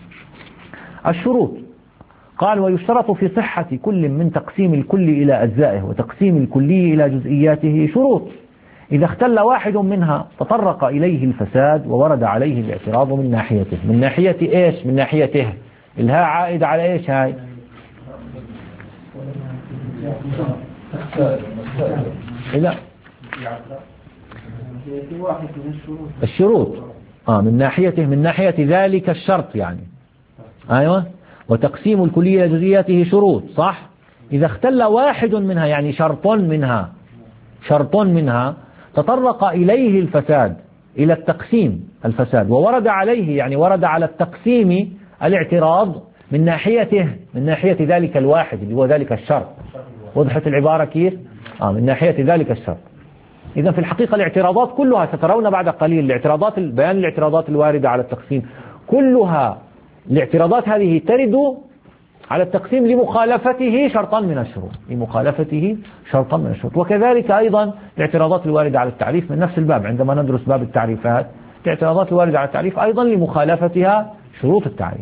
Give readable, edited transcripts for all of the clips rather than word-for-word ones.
الشروط. قال ويشترط في صحة كل من تقسيم الكل إلى أجزائه وتقسيم الكلي إلى جزئياته شروط، إذا اختل واحد منها تطرق إليه الفساد وورد عليه الاعتراض من ناحيته. من ناحية إيش؟ من ناحيته. الهاء عائد على إيش هاي؟ لا الشروط من ناحيته، من ناحية ذلك الشرط يعني. أيوة. وتقسيم الكلية إلى جزئياته شروط، صح. إذا اختل واحد منها يعني شرط منها تطرق إليه الفساد، إلى التقسيم الفساد، وورد عليه يعني ورد على التقسيم الاعتراض من ناحيته، من ناحية ذلك الواحد اللي هو ذلك الشرط. وضحت العبارة كيف؟ من ناحية ذلك الشرط. إذا في الحقيقة الاعتراضات كلها سترون بعد قليل، الاعتراضات بيان الاعتراضات الواردة على التقسيم كلها، الاعتراضات هذه ترد على التقسيم لمخالفته شرطا من الشروط، لمخالفته شرطا من الشروط. وكذلك أيضا الاعتراضات الواردة على التعريف من نفس الباب، عندما ندرس باب التعريفات الاعتراضات الواردة على التعريف أيضا لمخالفتها شروط التعريف.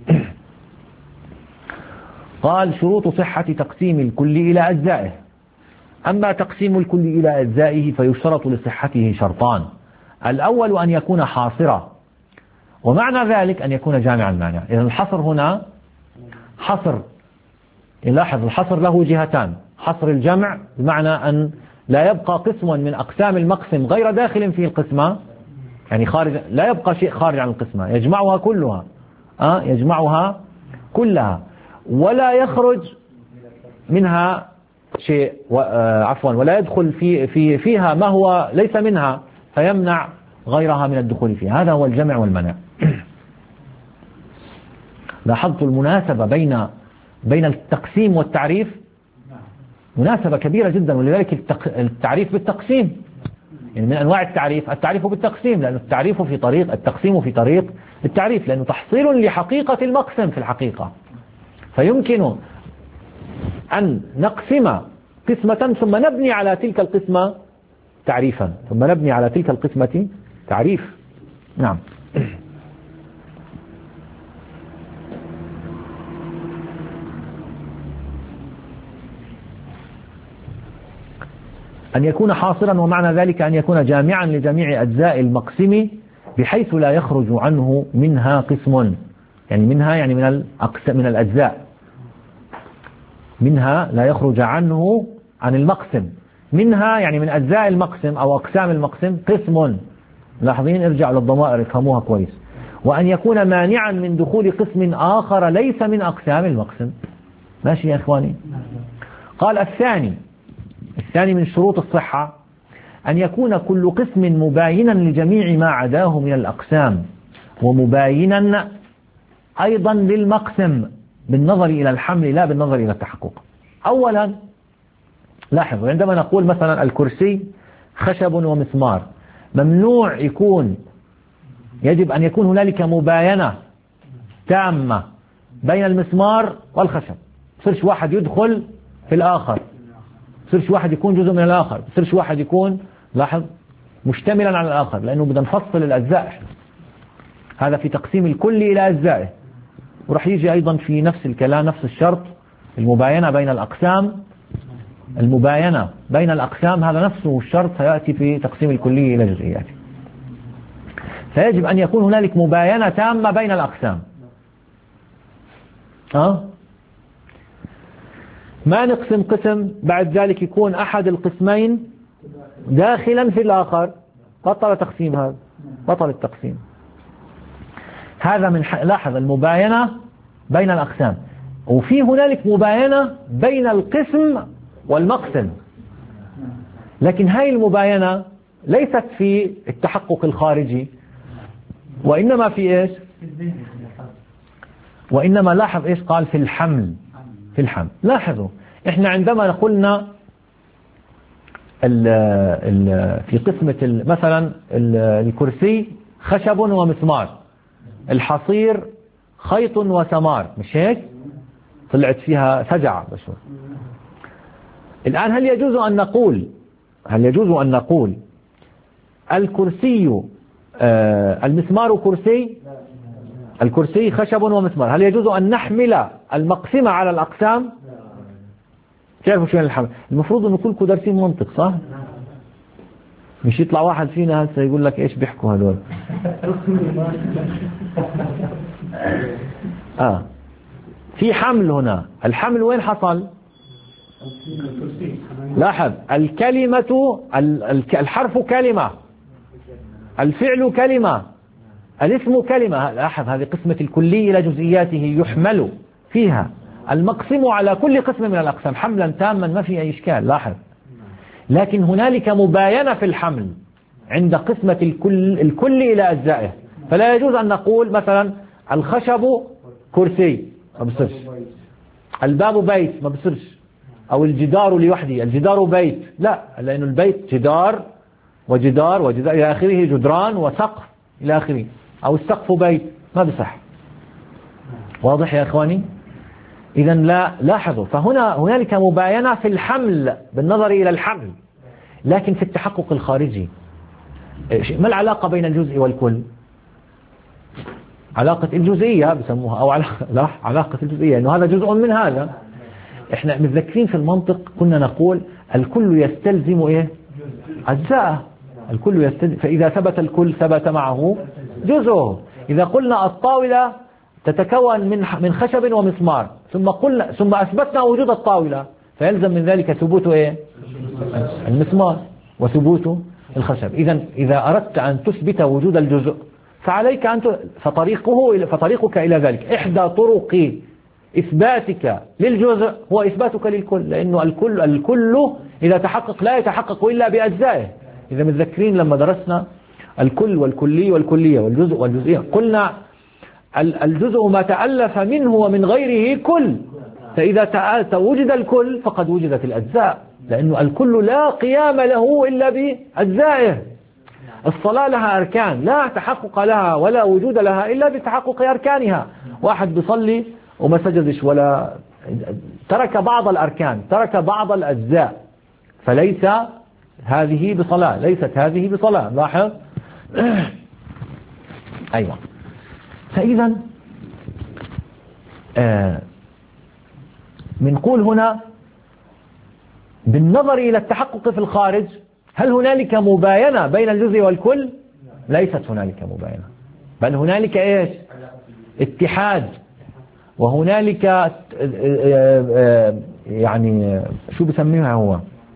قال شروط صحة تقسيم الكل إلى أجزائه. أما تقسيم الكل إلى أجزائه فيشترط لصحته شرطان، الأول أن يكون حاصرا، ومعنى ذلك أن يكون جامعا المانع. إذن الحصر هنا حصر، لاحظ الحصر له جهتان، حصر الجمع بمعنى أن لا يبقى قسم من أقسام المقسم غير داخل في القسمة، يعني خارج، لا يبقى شيء خارج عن القسمة، يجمعها كلها، يجمعها كلها، ولا يخرج منها شيء، ولا يدخل فيها ما هو ليس منها فيمنع غيرها من الدخول فيها. هذا هو الجمع والمنع. لاحظت المناسبة بين التقسيم والتعريف، مناسبة كبيرة جدا، ولذلك التعريف بالتقسيم، يعني من أنواع التعريف بالتقسيم، لأن التعريف في طريق، التقسيم في طريق التعريف، لأنه تحصيل لحقيقة المقسم في الحقيقة. فيمكن أن نقسم قسمة ثم نبني على تلك القسمة تعريفا، ثم نبني على تلك القسمة تعريف. نعم. أن يكون حاصرا، ومعنى ذلك أن يكون جامعا لجميع أجزاء المقسم بحيث لا يخرج عنه منها قسم، يعني منها يعني من الأجزاء، منها لا يخرج عنه عن المقسم، منها يعني من أجزاء المقسم أو أقسام المقسم قسم. لاحظين، ارجع للضمائر افهموها كويس. وأن يكون مانعا من دخول قسم آخر ليس من أقسام المقسم. ماشي يا إخواني؟ قال الثاني من شروط الصحة أن يكون كل قسم مباينا لجميع ما عداه من الأقسام، ومباينا أيضا للمقسم بالنظر إلى الحمل لا بالنظر إلى التحقق. أولا لاحظوا، عندما نقول مثلا الكرسي خشب ومسمار، ممنوع يكون، يجب أن يكون هنالك مباينة تامة بين المسمار والخشب، صرش واحد يدخل في الآخر، صرش واحد يكون جزء من الآخر، صرش واحد يكون، لاحظ، مشتملا على الآخر، لأنه بدنا نفصل الأجزاء. هذا في تقسيم الكل إلى أجزائه. ورح يجي أيضا في نفس الكلام نفس الشرط، المباينة بين الأقسام، المباينة بين الأقسام هذا نفسه الشرط سيأتي في تقسيم الكلي إلى جزئياته. فيجب أن يكون هنالك مباينة تامة بين الأقسام. ما نقسم قسم بعد ذلك يكون أحد القسمين داخلا في الآخر، بطل تقسيم، هذا بطل التقسيم. هذا من لاحظ المباينة بين الأقسام، وفي هنالك مباينة بين القسم والمقسم، لكن هاي المباينة ليست في التحقق الخارجي، وإنما في إيش؟ وإنما لاحظ إيش قال؟ في الحمل. في الحمل. لاحظوا إحنا عندما قلنا في قسمة مثلا الكرسي خشب ومسمار، الحصير خيط وسمار، مش هيك؟ طلعت فيها فجعة بشوي. الآن هل يجوز أن نقول الكرسي المسمار كرسي؟ الكرسي خشب ومسمار. هل يجوز أن نحمل المقسم على الأقسام؟ تعرفوا شو يعني الحمل؟ المفروض أنه كلكم دارسين منطق صح؟ مش يطلع واحد فينا هسه يقول لك إيش بيحكوا هذول. في حمل هنا. الحمل وين حصل؟ لاحظ الكلمة الحرف كلمة، الفعل كلمة، الاسم كلمة. لاحظ هذه قسمة الكلي إلى جزئياته يحمل فيها المقسم على كل قسم من الأقسام حملا تاما ما في أي إشكال. لاحظ لكن هنالك مباينة في الحمل عند قسمة الكل إلى أجزائه. فلا يجوز أن نقول مثلا الخشب كرسي ما بصيرش، الباب بيت ما بصيرش، أو الجدار لوحده الجدار بيت، لا، لأن البيت جدار وجدار وجدار إلى آخره، جدران وسقف إلى آخره، أو السقف بيت ما بصح. واضح يا إخواني؟ إذا لا، لاحظوا هنالك مباينة في الحمل بالنظر إلى الحمل، لكن في التحقق الخارجي ما العلاقة بين الجزء والكل؟ علاقة الجزئية بسموها، أو علاقة الجزئية، إنه هذا جزء من هذا. إحنا متذكرين في المنطق كنا نقول الكل يستلزم إيه؟ أجزاء. الكل يستلزم، فإذا ثبت الكل ثبت معه جزءه. إذا قلنا الطاولة تتكون من خشب ومسمار، ثم أثبتنا وجود الطاولة، فيلزم من ذلك ثبوت إيه؟ المسمار وثبوت الخشب. إذا أردت أن تثبت وجود الجزء فعليك أن فطريقك إلى ذلك. إحدى طرق إثباتك للجزء هو إثباتك للكل، لأنه الكل إذا تحقق لا يتحقق إلا بأجزائه. إذا متذكرين لما درسنا الكل والكلي والكلية والجزء والجزئية، قلنا الجزء ما تألف منه ومن غيره كل، فإذا وجد الكل فقد وجدت الأجزاء، لأنه الكل لا قيام له إلا بأجزائه. الصلاة لها أركان لا تحقق لها ولا وجود لها إلا بتحقق أركانها. واحد بيصلي وما سجدش ولا ترك بعض الأركان، ترك بعض الأجزاء، فليس هذه بصلاة، ليست هذه بصلاة. لاحظ أيوة. فإذا بنقول هنا بالنظر إلى التحقق في الخارج، هل هنالك مباينة بين الجزء والكل؟ ليست هنالك مباينة، بل هنالك إيش؟ اتحاد. وهنالك يعني شو بسميها هو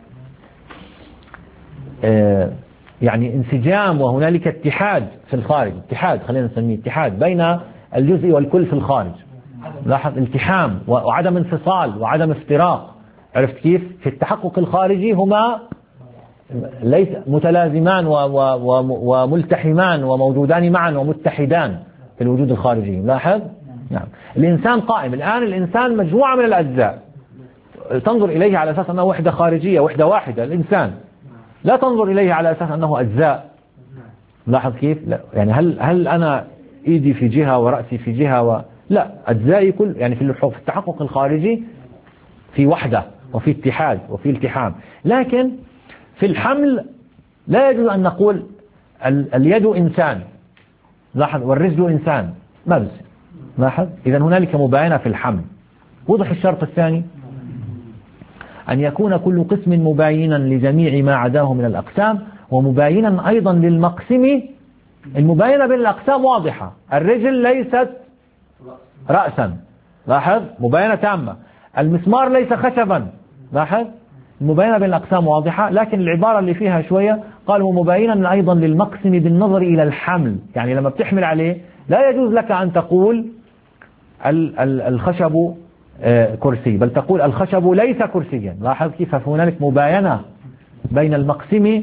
يعني انسجام، وهنالك اتحاد في الخارج، اتحاد خلينا نسميه اتحاد بين الجزء والكل في الخارج. لاحظ التحام وعدم انفصال وعدم افتراق. عرفت كيف؟ في التحقق الخارجي هما ليس متلازمان وملتحمان وموجودان معا ومتحدان في الوجود الخارجي. لاحظ نعم. الإنسان قائم الآن، الإنسان مجموعة من الأجزاء، تنظر إليه على أساس أنه وحدة خارجية، وحدة واحدة. الإنسان لا تنظر إليه على أساس أنه أجزاء. لاحظ كيف؟ لا. يعني هل أنا إيدي في جهة ورأسي في جهة لا، أجزائي كل، يعني في التحقق الخارجي في وحدة وفي اتحاد وفي التحام. لكن في الحمل لا يجوز أن نقول اليد إنسان، لاحظ، والرجل إنسان، ما بس. لاحظ إذا هنالك مباينة في الحمل. وضح الشرط الثاني أن يكون كل قسم مباينا لجميع ما عداه من الأقسام، ومباينا أيضا للمقسم. المباينة بين الأقسام واضحة، الرجل ليست رأسا، لاحظ مباينة تامة. المسمار ليس خشبا، لاحظ المباينة بين الأقسام واضحة. لكن العبارة اللي فيها شوية قالوا مباينا أيضا للمقسم بالنظر إلى الحمل، يعني لما بتحمل عليه لا يجوز لك أن تقول الخشب كرسي، بل تقول الخشب ليس كرسيا. لاحظ كيف هنالك مباينة بين المقسم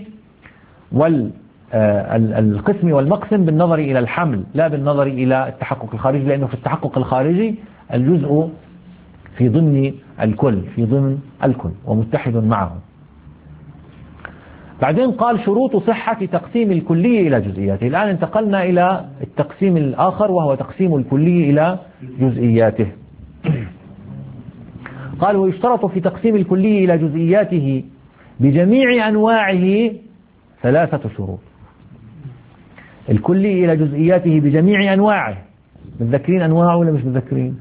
والقسم والمقسم بالنظر إلى الحمل لا بالنظر إلى التحقق الخارجي، لأنه في التحقق الخارجي الجزء في ضمن الكل ومتحد معه. بعدين قال شروط صحة تقسيم الكلي إلى جزئياته. الآن انتقلنا إلى التقسيم الآخر وهو تقسيم الكلي إلى جزئياته. قال ويشترط في تقسيم الكلي إلى جزئياته بجميع أنواعه 3 شروط. الكلي إلى جزئياته بجميع أنواعه متذكرين أنواعه ولا مش متذكرين؟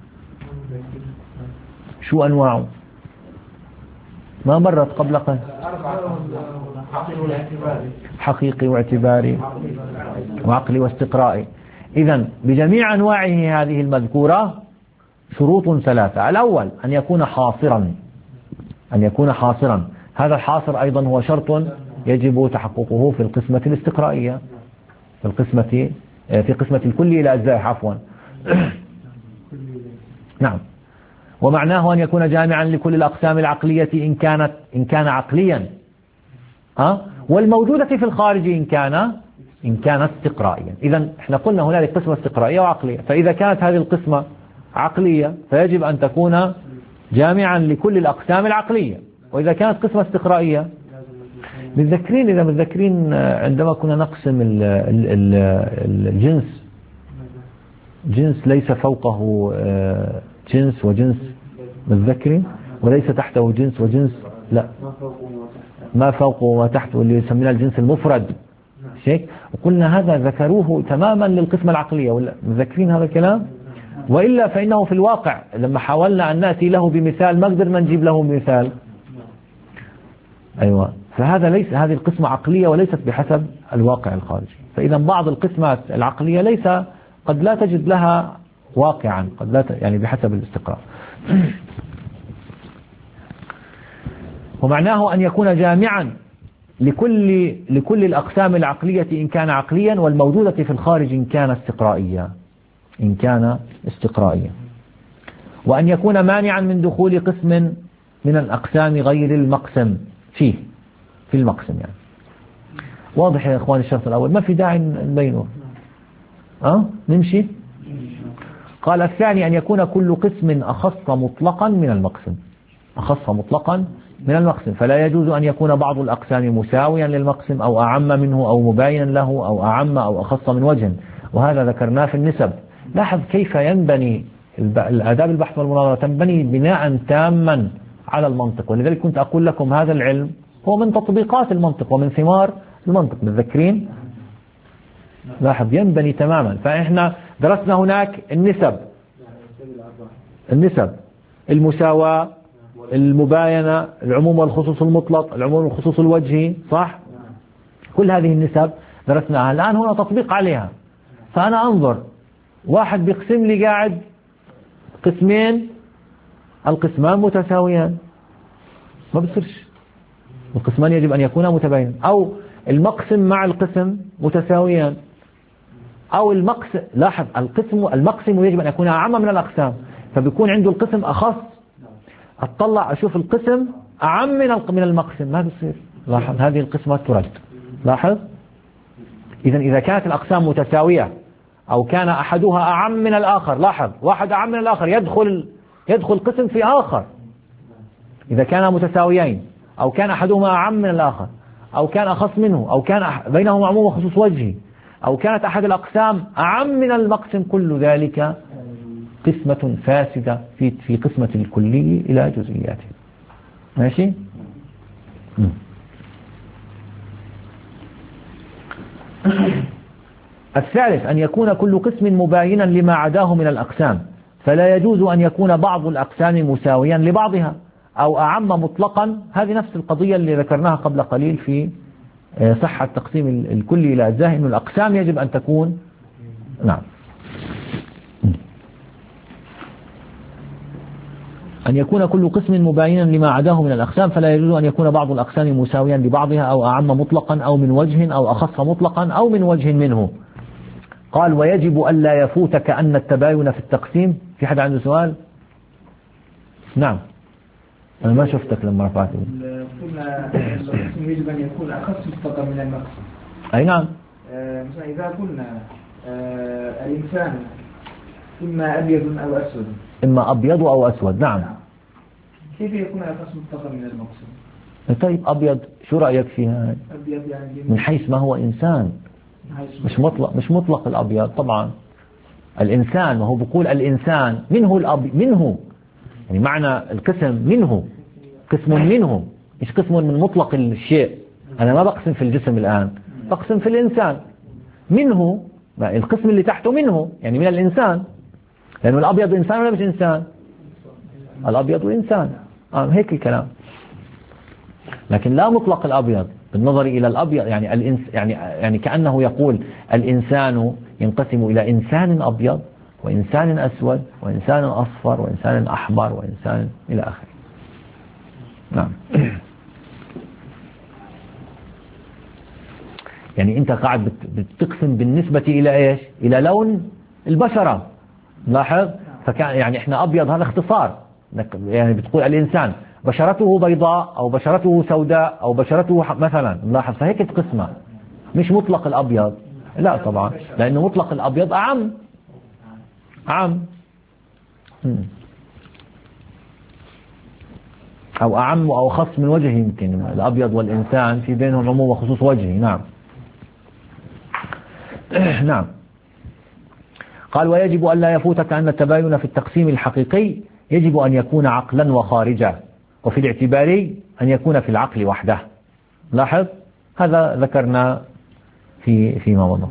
شو أنواعه؟ ما مرت قبل قليل. حقيقي واعتباري وعقلي واستقرائي. إذن بجميع أنواعه هذه المذكورة شروط ثلاثة. الأول أن يكون حاصرا، أن يكون حاصرا. هذا الحاصر أيضا هو شرط يجب تحققه في القسمة الاستقرائية، في قسمة الكلي إلى أجزاء عفوا. نعم. ومعناه أن يكون جامعا لكل الأقسام العقلية إن كان عقليا، والموجودة في الخارج إن كان استقرائيا. إذا احنا قلنا هنالك قسمة استقرائية وعقلية، فإذا كانت هذه القسمة عقلية فيجب أن تكون جامعا لكل الأقسام العقلية. وإذا كانت قسمة استقرائية، متذكرين عندما كنا نقسم الجنس، جنس ليس فوقه جنس وجنس، متذكرين؟ وليس تحته جنس وجنس، لا ما فوقه وتحته، اللي يسمينا الجنس المفرد شيء. وقلنا هذا ذكروه تماما للقسمة العقلية، ولا متذكرين هذا الكلام؟ وإلا فإنه في الواقع لما حاولنا أن نأتي له بمثال ما قدرنا نجيب له مثال. أيوة، فهذا ليس، هذه القسمة عقلية وليست بحسب الواقع الخارجي. فإذا بعض القسمات العقلية ليس، قد لا تجد لها واقعا، قد لا يعني بحسب الاستقراء. ومعناه أن يكون جامعا لكل الأقسام العقلية إن كان عقليا، والموجودة في الخارج إن كان استقرائيا. وأن يكون مانعا من دخول قسم من الأقسام غير المقسم في المقسم. يعني واضح يا إخواني الشرط الأول، ما في داعي نبينه. نمشي. قال الثاني أن يكون كل قسم أخص مطلقا من المقسم، فلا يجوز أن يكون بعض الأقسام مساويا للمقسم أو أعم منه أو مباينا له أو أعم أو أخص من وجه، وهذا ذكرناه في النسب. لاحظ كيف ينبني الآداب البحث والمناظرة، تنبني بناء تاما على المنطق. ولذلك كنت أقول لكم هذا العلم هو من تطبيقات المنطق ومن ثمار المنطق، متذكرين؟ لاحظ ينبني تماما. فإحنا درسنا هناك النسب، المساواة، المباينة، العموم والخصوص المطلق، العموم والخصوص الوجهي، صح؟ كل هذه النسب درسناها. الآن هنا تطبيق عليها. فأنا أنظر واحد بيقسم لي قاعد قسمين، القسمان متساويان، ما بصيرش. القسمان يجب أن يكونا متباينين، أو المقسم مع القسم متساويان، أو المقسم، لاحظ المقسم يجب أن يكون أعم من الأقسام، فبيكون عنده القسم أخص، أطلع أشوف القسم أعم من المقسم، ما بيصير. لاحظ هذه القسمة ترد. لاحظ إذا كانت الأقسام متساوية أو كان أحدها أعم من الآخر، لاحظ واحد أعم من الآخر يدخل قسم في آخر. إذا كان متساويين أو كان أحدهما أعم من الآخر أو كان أخص منه أو كان بينهما عموم وخصوص وجهي أو كانت أحد الأقسام أعم من المقسم، كل ذلك قسمة فاسدة في قسمة الكلي إلى جزئياته. ماشي؟ الثالث أن يكون كل قسم مباينا لما عداه من الأقسام، فلا يجوز أن يكون بعض الأقسام مساويا لبعضها أو أعم مطلقا. هذه نفس القضية اللي ذكرناها قبل قليل في صحة تقسيم الكلي إلى أجزاء، إنه الأقسام يجب أن تكون أن يكون كل قسم مباينا لما عداه من الأقسام، فلا يجوز أن يكون بعض الأقسام مساويا لبعضها أو أعم مطلقا أو من وجه أو أخص مطلقا أو من وجه منه. قال ويجب ألا يفوتك أن التباين في التقسيم. في حد عنده سؤال؟ نعم، أنا ما شفتك لما رفعت. قلنا القسم يجب أن يكون أخص مطلقا من المقسم. أي نعم. مثلا إذا قلنا الإنسان إما أبيض أو أسود، إما أبيض أو أسود، نعم. كيف يكون أخص مطلقا من المقسم؟ طيب أبيض شو رأيك فيها؟ أبيض يعني من حيث ما هو إنسان، مش مطلق الأبيض طبعا. الإنسان، وهو بيقول الإنسان منه يعني معنى القسم منه، قسم منه، مش قسم من مطلق الشيء. أنا ما بقسم في الجسم الآن، بقسم في الإنسان منه، القسم اللي تحته منه يعني من الإنسان. لأنه الأبيض إنسان ولا مش إنسان؟ الأبيض إنسان، هيك الكلام. لكن لا مطلق الأبيض بالنظر إلى الأبيض، يعني كأنه يقول الإنسان ينقسم إلى إنسان أبيض وإنسان أسود وإنسان أصفر وإنسان أحمر وإنسان إلى آخره. نعم. يعني أنت قاعد بتقسم بالنسبة إلى إيش؟ إلى لون البشرة. لاحظ، فكان يعني إحنا أبيض هذا اختصار، يعني بتقول الإنسان بشرته بيضاء أو بشرته سوداء أو بشرته مثلا، لاحظ، فهيك تقسمه، مش مطلق الأبيض. لا طبعا، لأنه مطلق الأبيض أعم. أو أعم أو خص من وجه، يمكن الأبيض والإنسان في بينهم عموم وخصوص وجهي. نعم. نعم. قال ويجب أن لا يفوتك أن التباين في التقسيم الحقيقي يجب أن يكون عقلا وخارجا، وفي الاعتباري أن يكون في العقل وحده. لاحظ، هذا ذكرنا فيما مضى.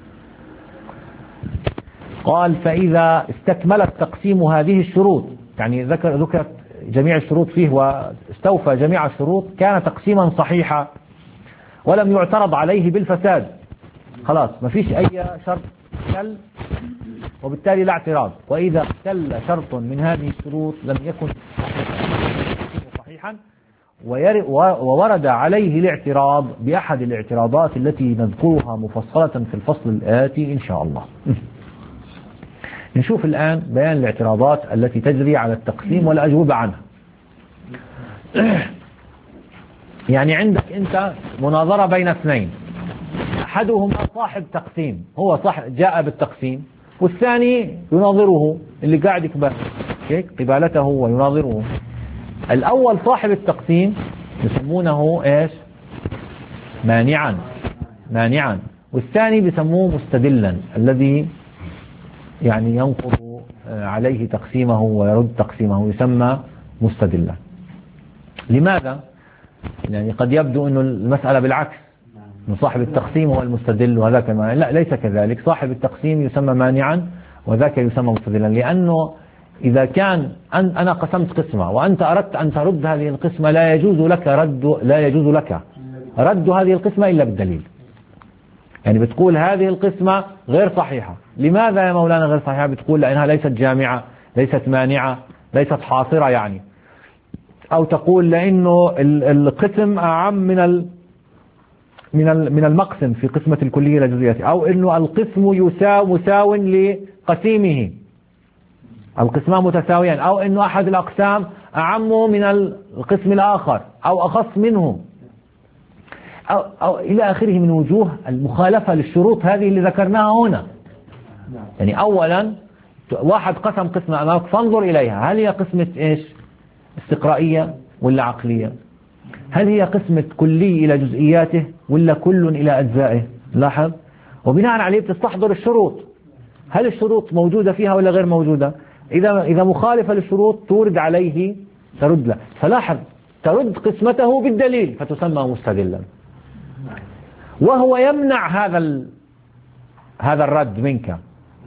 قال فإذا استكملت تقسيم هذه الشروط، يعني ذكرت جميع الشروط فيه واستوفى جميع الشروط، كان تقسيما صحيحا ولم يعترض عليه بالفساد. خلاص، ما فيش أي شرط اختل وبالتالي لا اعتراض. وإذا اختل شرط من هذه الشروط لم يكن صحيحا وورد عليه الاعتراض بأحد الاعتراضات التي نذكرها مفصلة في الفصل الآتي إن شاء الله. نشوف الآن بيان الاعتراضات التي تجري على التقسيم والأجوبة عنها. يعني عندك أنت مناظرة بين اثنين، أحدهما صاحب تقسيم، هو جاء بالتقسيم، والثاني يناظره، اللي قاعد قبالته ويناظره. الأول صاحب التقسيم يسمونه إيش؟ مانعا، والثاني بيسموه مستدلا، الذي يعني ينقض عليه تقسيمه ويرد تقسيمه، يسمى مستدلا. لماذا؟ يعني قد يبدو أنه المسألة بالعكس، من صاحب التقسيم هو المستدل وذاك المانع. لا، ليس كذلك. صاحب التقسيم يسمى مانعا وذاك يسمى مستدلا، لأنه إذا كان أنا قسمت قسمة وأنت أردت أن ترد هذه القسمة، لا يجوز لك رد هذه القسمة إلا بالدليل. يعني بتقول هذه القسمة غير صحيحة. لماذا يا مولانا غير صحيحة؟ بتقول لأنها ليست جامعة، ليست مانعة، ليست حاصرة يعني. أو تقول لأنه القسم أعم من المقسم في قسمة الكلية إلى جزئياته، أو أنه القسم مساو لقسيمه، القسمان متساويان، أو أنه أحد الأقسام أعم من القسم الآخر أو أخص منه، أو إلى آخره من وجوه المخالفة للشروط هذه اللي ذكرناها هنا. يعني أولا واحد قسم قسمة أمامك، فانظر إليها، هل هي قسمة إيش؟ استقرائية ولا عقلية؟ هل هي قسمة كلي إلى جزئياته ولا كل إلى أجزائه؟ لاحظ، وبناء عليه بتستحضر الشروط، هل الشروط موجودة فيها ولا غير موجودة؟ إذا مخالفة للشروط تورد عليه، ترد له. فلاحظ، ترد قسمته بالدليل فتسمى مستدلا، وهو يمنع هذا الرد منك.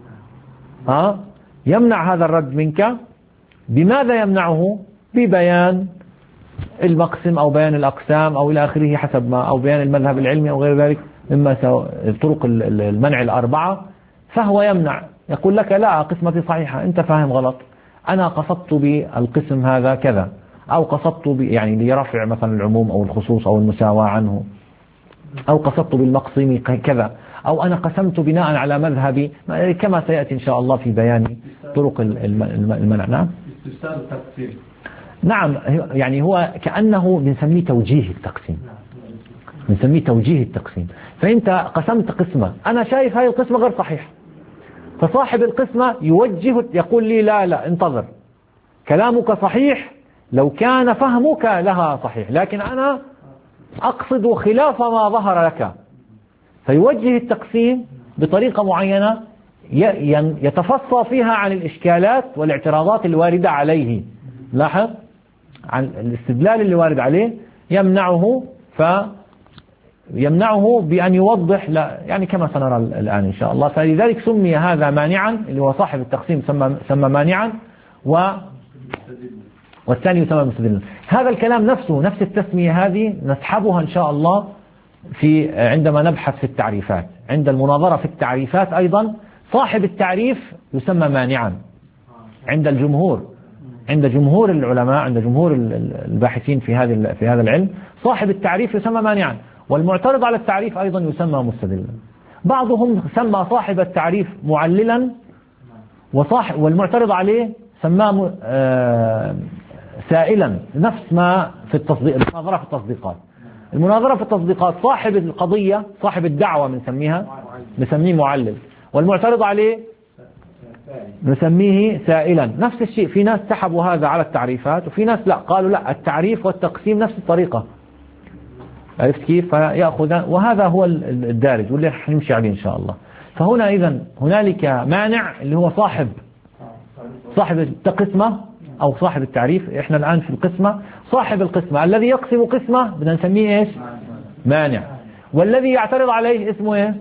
يمنع هذا الرد منك. بماذا يمنعه؟ ببيان المقسم أو بيان الأقسام أو إلى آخره حسب ما، أو بيان المذهب العلمي أو غير ذلك مما طرق المنع الأربعة. فهو يمنع، يقول لك لا، قسمتي صحيحة، أنت فاهم غلط، أنا قصدت بالقسم هذا كذا، أو قصدت يعني ليرفع مثلا العموم أو الخصوص أو المساواة عنه، أو قصدت بالمقسم كذا، أو أنا قسمت بناء على مذهبي، كما سيأتي إن شاء الله في بيان طرق المنع. نعم، استفسار التقسيم. نعم، يعني هو كأنه بنسميه توجيه التقسيم. فأنت قسمت قسمة، أنا شايف هاي القسمة غير صحيحة، فصاحب القسمة يوجه، يقول لي لا انتظر، كلامك صحيح لو كان فهمك لها صحيح، لكن أنا أقصد خلاف ما ظهر لك. فيوجه التقسيم بطريقة معينة يتفصى فيها عن الإشكالات والاعتراضات الواردة عليه. لاحظ، عن الاستدلال اللي وارد عليه يمنعه، يمنعه بأن يوضح، لا يعني كما سنرى الآن إن شاء الله. فلذلك سمي هذا مانعا، اللي هو صاحب التقسيم سمى مانعا، والثاني يسمى مستدلا. هذا الكلام نفسه، نفس التسمية هذه نسحبها إن شاء الله عندما نبحث في التعريفات. عند المناظرة في التعريفات أيضا صاحب التعريف يسمى مانعا عند الجمهور، عند جمهور العلماء، عند جمهور الباحثين في هذا العلم، صاحب التعريف يسمى مانعا، والمعترض على التعريف أيضا يسمى مستدلا. بعضهم سمى صاحب التعريف معللا، والمعترض عليه سماه سائلا، نفس ما في المناظرة في التصديقات. المناظرة في التصديقات صاحب القضية، صاحب الدعوة نسميه معلل، والمعترض عليه نسميه سائلا. نفس الشيء، في ناس سحبوا هذا على التعريفات، وفي ناس لا، قالوا لا، التعريف والتقسيم نفس الطريقة. عرفت كيف؟ فيأخذ، وهذا هو الدارج واللي رح نمشي عليه إن شاء الله. فهنا إذن هنالك مانع اللي هو صاحب القسمة أو صاحب التعريف. إحنا الآن في القسمة، صاحب القسمة الذي يقسم قسمة بدنا نسميه إيش؟ مانع. والذي يعترض عليه اسمه إيه؟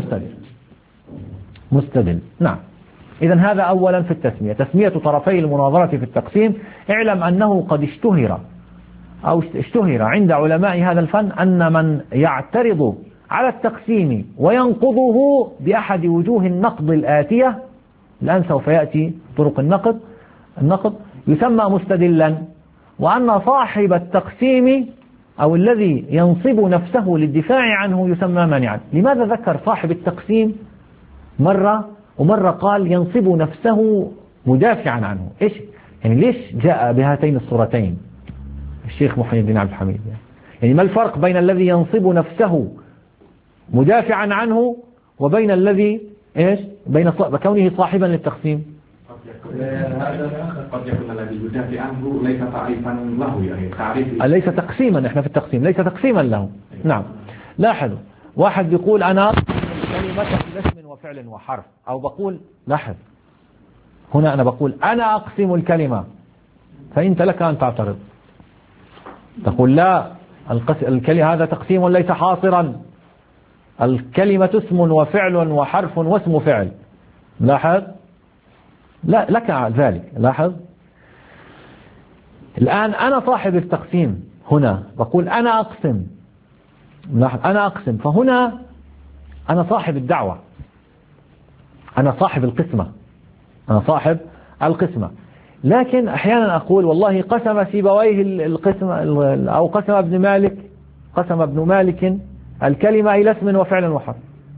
مستدل. نعم. إذن هذا أولا في التسمية، تسمية طرفي المناظرة في التقسيم. اعلم أنه قد اشتهر عند علماء هذا الفن أن من يعترض على التقسيم وينقضه بأحد وجوه النقض الآتية، الآن سوف يأتي طرق النقض يسمى مستدلا، وأن صاحب التقسيم أو الذي ينصب نفسه للدفاع عنه يسمى مانعا. لماذا ذكر صاحب التقسيم مرة ومرة قال ينصب نفسه مدافعا عنه؟ إيش يعني؟ ليش جاء بهاتين الصورتين الشيخ محي الدين عبد الحميد؟ يعني ما الفرق بين الذي ينصب نفسه مدافعا عنه وبين الذي بين كونه صاحبا للتقسيم؟ هذا قد يكون الذي يدافع عنه ليس تعريفا له، يعني تعريف ليس تقسيما. احنا في التقسيم ليس تقسيما له. نعم. لاحظوا، واحد بيقول أنا كلمة باسم وفعل وحرف، أو بقول لاحظ هنا أنا بقول أنا أقسم الكلمة، فأنت لك أن تعترض، تقول لا، الكلمة هذا تقسيم ليس حاصرا، الكلمة اسم وفعل وحرف واسم فعل. لاحظ، لا لك ذلك. لاحظ الآن أنا صاحب التقسيم، هنا بقول أنا أقسم. لاحظ أنا أقسم، فهنا أنا صاحب الدعوة، أنا صاحب القسمة. لكن أحيانا أقول والله قسم سيبويه القسم، أو قسم ابن مالك الكلمة إلى اسم وفعل وحرف.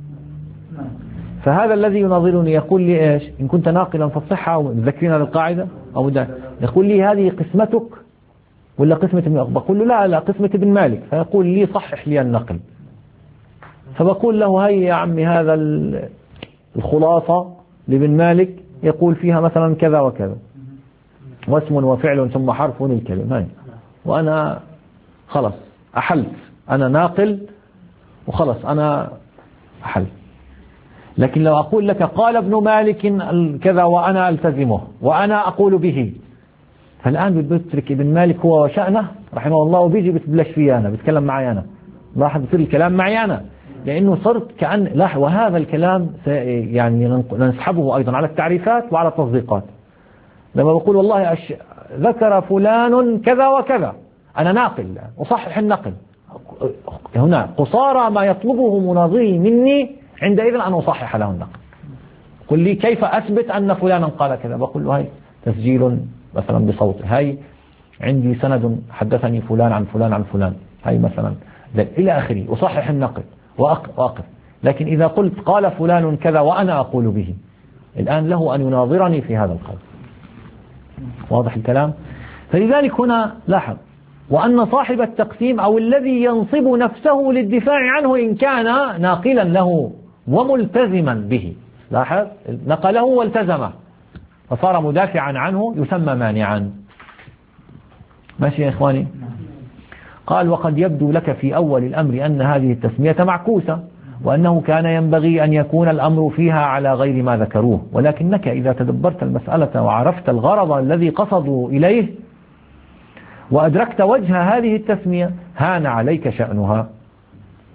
فهذا الذي يناظرني يقول لي إيش؟ إن كنت ناقلا فالصحة، وذكرنا للقاعدة، أو ده يقول لي هذه قسمتك ولا قسمة ابن مالك؟ بقول له لا قسمة ابن مالك. فيقول لي صحح لي النقل. فبقول له هيا يا عمي، هذا الخلاصة لابن مالك يقول فيها مثلا كذا وكذا، واسم وفعل ثم حرف الكلمة هاي، وأنا خلص أحلت، أنا ناقل وخلص أنا أحلت. لكن لو أقول لك قال ابن مالك كذا وأنا ألتزمه وأنا أقول به، فالآن بتترك ابن مالك هو وشأنه رحمه الله، وبيجي بتبلش فيه أنا، بتكلم معي أنا. لاحظ بصير الكلام معي أنا، لأنه صرت كأن لاحظ. وهذا الكلام يعني نسحبه أيضا على التعريفات وعلى التصديقات. لما بقول والله ذكر فلان كذا وكذا، أنا ناقل أصحح النقل، هنا قصارى ما يطلبه مناظري مني عندئذ أن أصحح له النقل. قل لي كيف أثبت أن فلانا قال كذا؟ بقول له هاي تسجيل مثلا بصوت، هاي عندي سند حدثني فلان عن فلان عن فلان، هاي مثلا إلى آخره، أصحح النقل وأقف. لكن إذا قلت قال فلان كذا وأنا أقول به، الآن له أن يناظرني في هذا القول. واضح الكلام؟ فلذلك هنا لاحظ، وأن صاحب التقسيم أو الذي ينصب نفسه للدفاع عنه إن كان ناقلا له وملتزما به، لاحظ نقله والتزمه فصار مدافعا عنه يسمى مانعا. ماشي يا إخواني؟ قال وقد يبدو لك في أول الأمر أن هذه التسمية معكوسة، وأنه كان ينبغي أن يكون الأمر فيها على غير ما ذكروه، ولكنك إذا تدبرت المسألة وعرفت الغرض الذي قصدوا إليه وأدركت وجه هذه التسمية هان عليك شأنها.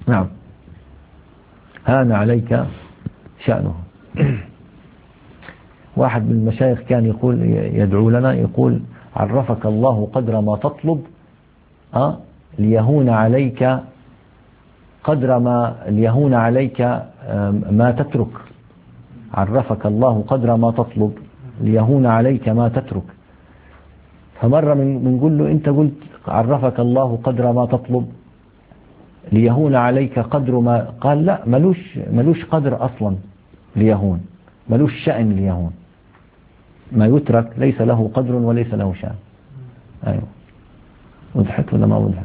نعم. هان عليك شأنه. واحد من المشايخ كان يقول يدعو لنا يقول عرفك الله قدر ما تطلب ليهون عليك قدر ما تترك. عرفك الله قدر ما تطلب ليهون عليك ما تترك. فمرة بنقول له أنت قلت عرفك الله قدر ما تطلب ليهون عليك قدر ما، قال لا، ملوش قدر أصلا ليهون، ملوش شأن ليهون، ما يترك ليس له قدر وليس له شأن. أيوة، وضحت ولا ما وضحت؟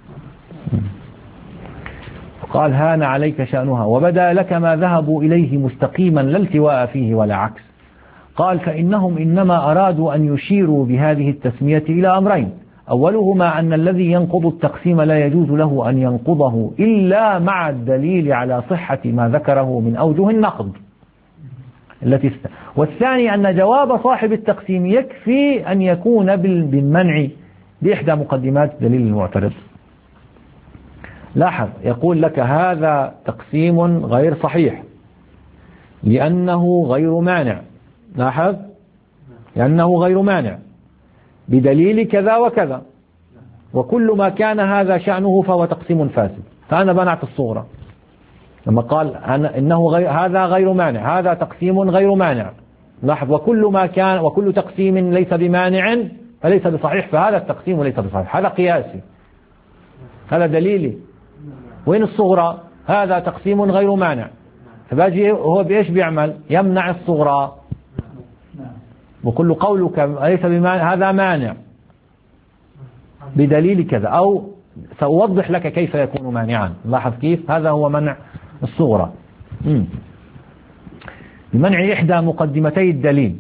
قال هان عليك شأنها وبدا لك ما ذهبوا إليه مستقيما لا التواء فيه ولا عكس. قال فإنهم إنما أرادوا أن يشيروا بهذه التسمية إلى أمرين: أولهما أن الذي ينقض التقسيم لا يجوز له أن ينقضه إلا مع الدليل على صحة ما ذكره من أوجه النقض والثاني أن جواب صاحب التقسيم يكفي أن يكون بالمنع بإحدى مقدمات دليل المعترض. لاحظ، يقول لك هذا تقسيم غير صحيح لأنه غير مانع. لاحظ، لأنه غير مانع بدليل كذا وكذا، وكل ما كان هذا شأنه فهو تقسيم فاسد. فأنا منعت الصغرى لما قال إنه هذا غير مانع، هذا تقسيم غير مانع. لاحظ، وكل تقسيم ليس بمانع فليس بصحيح، فهذا التقسيم ليس بصحيح، هذا قياسي، هذا دليلي. وين الصغرى؟ هذا تقسيم غير مانع، فباجي هو بإيش بيعمل؟ يمنع الصغرى، وكل قولك ليس بمانع هذا مانع بدليل كذا، أو سأوضح لك كيف يكون مانعا. لاحظ كيف؟ هذا هو منع الصغرى بمنع إحدى مقدمتي الدليل،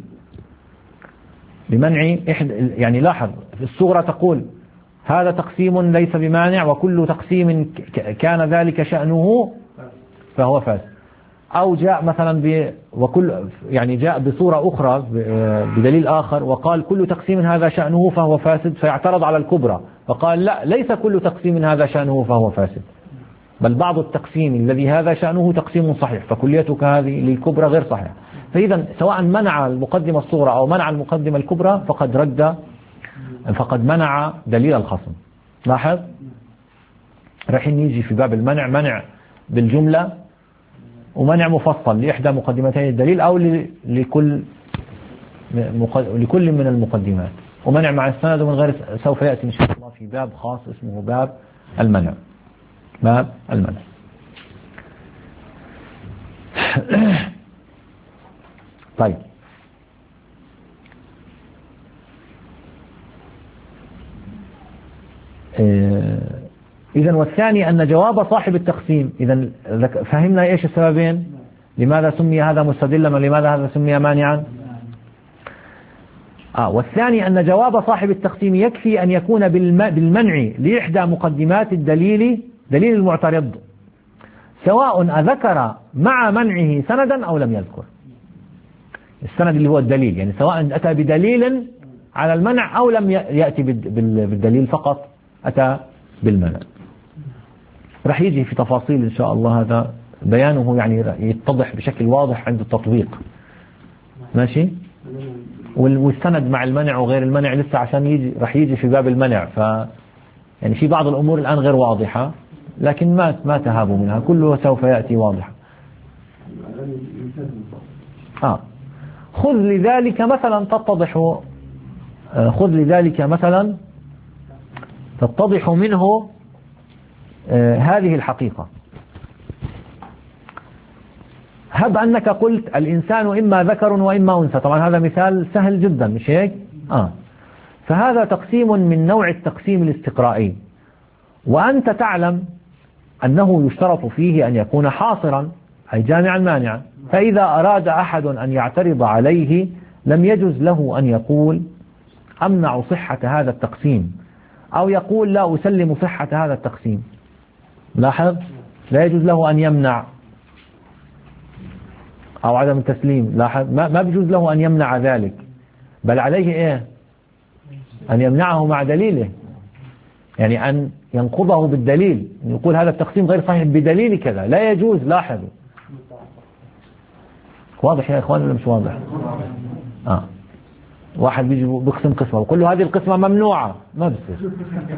بمنع يعني لاحظ، في الصغرى تقول هذا تقسيم ليس بمانع وكل تقسيم كان ذلك شأنه فهو فاسد. أو جاء مثلا جاء بصورة أخرى بدليل آخر وقال كل تقسيم هذا شأنه فهو فاسد، فيعترض على الكبرى فقال لا، ليس كل تقسيم هذا شأنه فهو فاسد، بل بعض التقسيم الذي هذا شأنه تقسيم صحيح، فكليتك هذه للكبرى غير صحيح. فإذا سواء منع المقدمة الصغرى أو منع المقدمة الكبرى فقد منع دليل الخصم. لاحظ، رايحين يجي في باب المنع منع بالجملة ومنع مفصل لإحدى مقدمتين الدليل أو لكل من المقدمات، ومنع مع السند ومن غير، سوف يأتي إن شاء الله في باب خاص اسمه باب المنع. باب المنع. طيب، إذن والثاني أن جواب صاحب التقسيم، إذن فهمنا إيش السببين؟ لماذا سمي هذا مستدلا ولماذا هذا سمي مانعا؟ والثاني أن جواب صاحب التقسيم يكفي أن يكون بالمنع لإحدى مقدمات دليل المعترض، سواء أذكر مع منعه سندا أو لم يذكر. السند اللي هو الدليل، يعني سواء أتى بدليل على المنع أو لم يأتي بالدليل، فقط أتى بالمنع. رح يجي في تفاصيل إن شاء الله، هذا بيانه يعني يتضح بشكل واضح عند التطبيق. ماشي؟ والسند مع المنع وغير المنع لسه عشان رح يجي في باب المنع، يعني في بعض الأمور الآن غير واضحة، لكن ما تهابوا منها، كله سوف يأتي واضحا. خذ لذلك مثلا تتضح منه هذه الحقيقة. هب أنك قلت الإنسان إما ذكر وإما أنثى، طبعا هذا مثال سهل جدا مش هيك؟ فهذا تقسيم من نوع التقسيم الاستقرائي، وأنت تعلم أنه يشترط فيه أن يكون حاصرا أي جامعا مانعا، فإذا أراد أحد أن يعترض عليه لم يجوز له أن يقول أمنع صحة هذا التقسيم، أو يقول لا أسلم صحة هذا التقسيم. لاحظ، لا يجوز له أن يمنع أو عدم التسليم. لاحظ، ما بيجوز له أن يمنع ذلك، بل عليه إيه؟ أن يمنعه مع دليله. يعني أن ينقضه بالدليل، يقول هذا التقسيم غير صحيح بدليل كذا، لا يجوز. لاحظوا، واضح يا إخوان ولا مش واضح؟ واحد بيجي بيقسم قسمة ويقول له هذه القسمة ممنوعة، ما بصير.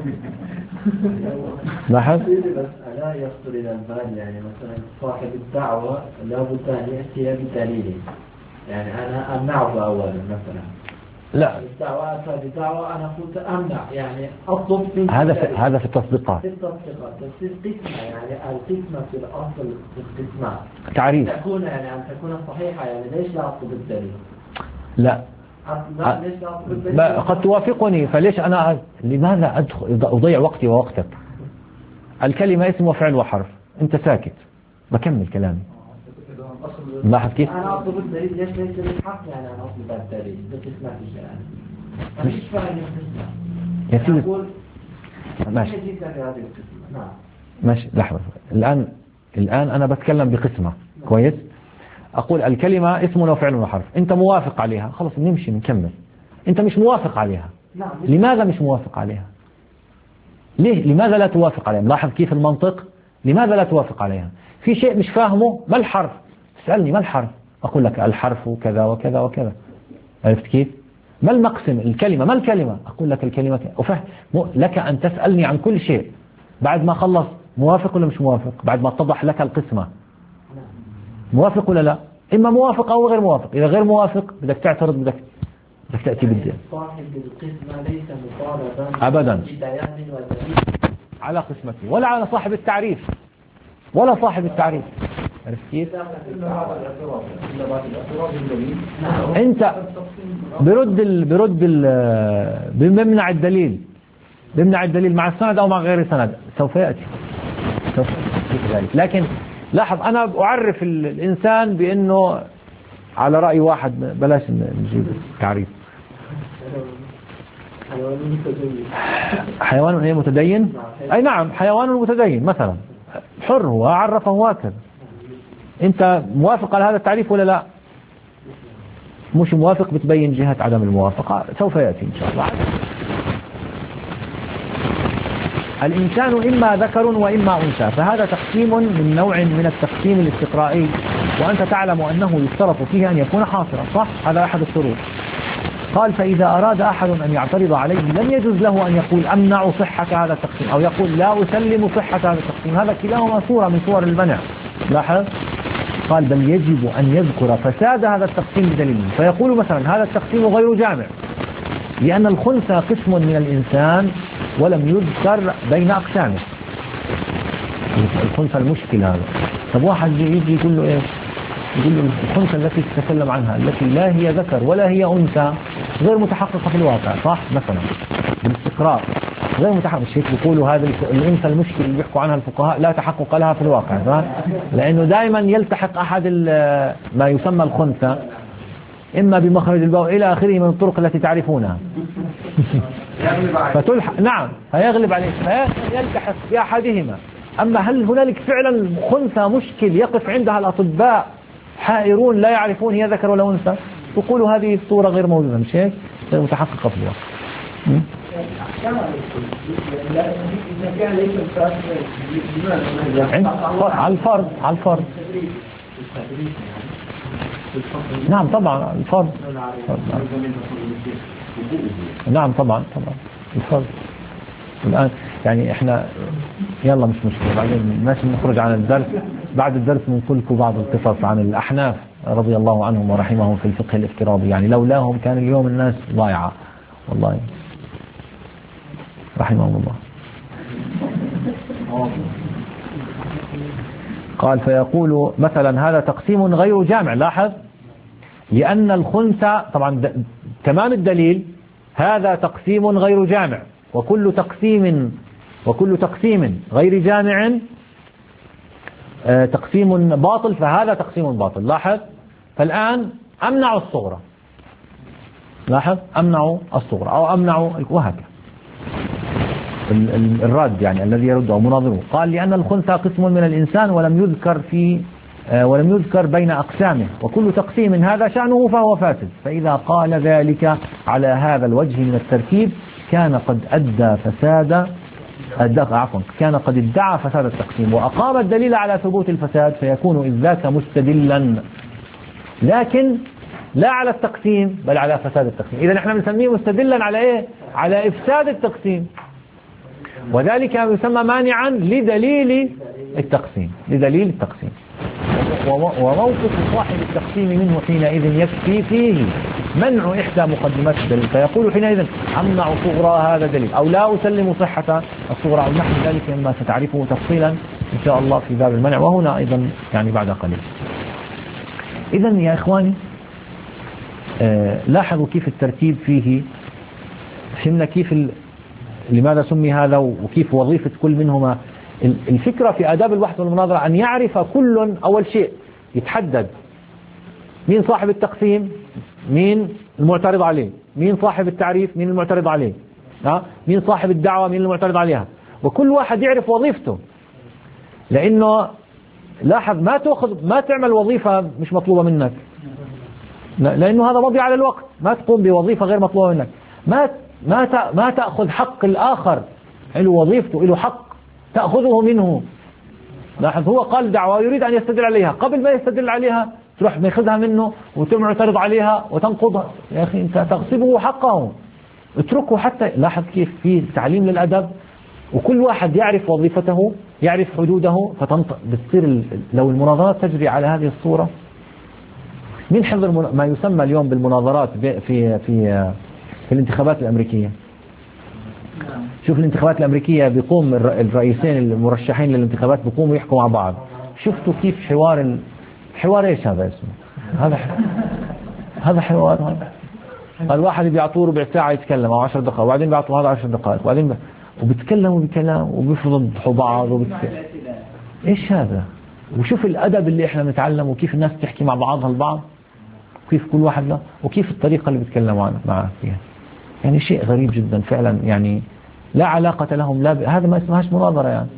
لاحظ؟ لا يخطر إلى البال يعني مثلا صاحب الدعوة لابد أن يأتي بدليل، يعني أنا أمنعه أولا مثلا. لا، الدعوة بدعوة أنا قلت أمنع، يعني أطلب هذا في التصديقات. في التصديقات، بس القسمة يعني القسمة في الأصل في القسمة تعريف تكون يعني أن تكون صحيحة، يعني ليش لا أطلب الدليل؟ لا، ليش لا أطلب الدليل؟ قد توافقني، فليش أنا لماذا أضيع وقتي ووقتك؟ الكلمة اسم وفعل وحرف، أنت ساكت بكمل كلامي. لاحظ كيف؟ أنا أطلب الدليل، ليش ليس لي حق يعني أنا أطلب الدليل بقسمة الشرعية؟ مش فاهم القسمة. يا سيدي ماشي. نعم. ماشي، لحظة. الآن أنا بتكلم بقسمة، كويس؟ أقول الكلمة اسم وفعل وحرف، أنت موافق عليها، خلاص نمشي نكمل. أنت مش موافق عليها. نعم. لماذا مش موافق عليها؟ ليه؟ لماذا لا توافق عليها؟ لاحظ كيف المنطق. لماذا لا توافق عليها؟ في شيء مش فاهمه. ما الحرف؟ تسألني ما الحرف، أقول لك الحرف كذا وكذا وكذا. عرفت كيف؟ ما المقسم؟ الكلمة. ما الكلمة؟ أقول لك الكلمة أفهم لك أن تسألني عن كل شيء بعد ما خلص موافق ولا مش موافق، بعد ما اتضح لك القسمة موافق ولا لا. إما موافق أو غير موافق. إذا غير موافق بدك تعترض، بدك تأتي بالدين. صاحب القسمة ليس مطالبا أبدا ببيان ودليل على قسمته ولا على صاحب التعريف ولا صاحب التعريف. عرفت كيف؟ أنت بممنع الدليل، بمنع الدليل مع السند أو مع غير السند، سوف يأتي ذلك. لكن لاحظ، أنا أعرف الإنسان بأنه على رأي واحد، بلاش نجيب تعريف. حيوان ايه متدين؟ اي نعم، حيوان متدين مثلا، حر هو، عرفه هكذا. انت موافق على هذا التعريف ولا لا؟ مش موافق بتبين جهة عدم الموافقة، سوف يأتي ان شاء الله. الإنسان إما ذكر وإما أنثى، فهذا تقسيم من نوع من التقسيم الاستقرائي، وأنت تعلم أنه يشترط فيه أن يكون حاصرا، صح؟ هذا أحد الشروط. قال فإذا أراد أحد أن يعترض عليه لم يجوز له أن يقول أمنع صحة هذا التقسيم، أو يقول لا أسلم صحة هذا التقسيم، هذا كلاهما صورة من صور المنع. لاحظ، قال بل يجب أن يذكر فساد هذا التقسيم بدليل، فيقول مثلا هذا التقسيم غير جامع لأن الخنثى قسم من الإنسان ولم يذكر بين أقسامه. الخنثى المشكل هذا. طب واحد يجي يقول له إيه؟ يقول له الخنثى التي تتكلم عنها التي لا هي ذكر ولا هي أنثى غير متحققة في الواقع، صح؟ مثلا بالاستقراء غير متحقق. مش هيك بيقولوا هذا الأنثى المشكل اللي بيحكوا عنها الفقهاء لا تحقق لها في الواقع، صح؟ لأنه دائما يلتحق أحد ما يسمى الخنثى إما بمخرج البول إلى آخره من الطرق التي تعرفونها. نعم، فيغلب عليه فيلتحق بأحدهما. أما هل هنالك فعلا خنثى مشكل يقف عندها الأطباء حائرون لا يعرفون هي ذكر ولا أنثى؟ يقولوا هذه الصورة غير موجودة، مش هيك؟ غير متحققة في الواقع. على الفرض نعم طبعا الفرض. نعم طبعا الفرض. الآن يعني احنا يلا مش مشكلة، بعدين ماشي نخرج عن الدرس. بعد الدرس نقول لكم بعض القصص عن الأحناف رضي الله عنهم ورحمهم في الفقه الافتراضي، يعني لولاهم كان اليوم الناس ضايعة والله، رحمهم الله. قال فيقول مثلا هذا تقسيم غير جامع. لاحظ، لأن الخنثى طبعا تمام الدليل هذا تقسيم غير جامع، وكل تقسيم غير جامع تقسيم باطل، فهذا تقسيم باطل. لاحظ، فالآن أمنع الصغرى، لاحظ أمنع الصغرى أو أمنع وهكذا الرد يعني الذي يرد أو مناظره. قال لأن الخنثى قسم من الإنسان ولم يذكر بين أقسامه، وكل تقسيم هذا شأنه فهو فاسد، فإذا قال ذلك على هذا الوجه من التركيب كان قد أدى فساد عفوا كان قد ادعى فساد التقسيم وأقام الدليل على ثبوت الفساد فيكون إذ ذاك مستدلا، لكن لا على التقسيم بل على فساد التقسيم. إذا نحن بنسميه مستدلا على إيه؟ على إفساد التقسيم، وذلك يسمى مانعا لدليل التقسيم. وموقف صاحب التقسيم منه حينئذ يكفي فيه منع إحدى مقدمات الدليل، فيقول حينئذ أمنع صغرى هذا دليل أو لا أسلم صحة الصغرى أو نحو ذلك مما ستعرفه تفصيلا إن شاء الله في باب المنع، وهنا أيضا يعني بعد قليل. إذا يا إخواني لاحظوا كيف الترتيب فيه، فهمنا كيف لماذا سمي هذا وكيف وظيفة كل منهما. الفكرة في آداب البحث والمناظرة أن يعرف كل أول شيء يتحدد مين صاحب التقسيم، مين المعترض عليه، مين صاحب التعريف، مين المعترض عليه، مين صاحب الدعوة، مين المعترض عليها، وكل واحد يعرف وظيفته. لأنه لاحظ ما تعمل وظيفة مش مطلوبة منك، لأنه هذا مضيع على الوقت. ما تقوم بوظيفة غير مطلوبة منك، ما تأخذ حق الآخر، له وظيفته، له حق تأخذه منه. لاحظ هو قال دعوة يريد أن يستدل عليها، قبل ما يستدل عليها تروح ماخذها منه وتعترض عليها وتنقضها. يا أخي أنت تغصبه حقه، اتركه حتى. لاحظ كيف في تعليم للأدب، وكل واحد يعرف وظيفته، يعرف حدوده، بتصير لو المناظرات تجري على هذه الصورة. مين حضر ما يسمى اليوم بالمناظرات في الانتخابات الأمريكية؟ شوف الانتخابات الأمريكية بيقوم الرئيسين المرشحين للانتخابات بيقوموا يحكوا مع بعض. شفتوا كيف حوار ايش هذا اسمه؟ هذا حوار. الواحد بيعطوه ربع ساعة يتكلم أو 10 دقائق، وبعدين بيعطوه هذا 10 دقائق، وبعدين وبيتكلموا بكلام وبيفضحوا بعض ايش هذا؟ وشوف الأدب اللي احنا نتعلمه، وكيف الناس تحكي مع بعضها البعض، وكيف كل واحد له، وكيف الطريقة اللي بيتكلموا معه فيها. يعني شيء غريب جدا فعلا، يعني لا علاقة لهم، لا هذا ما اسمهاش مناظرة يعني.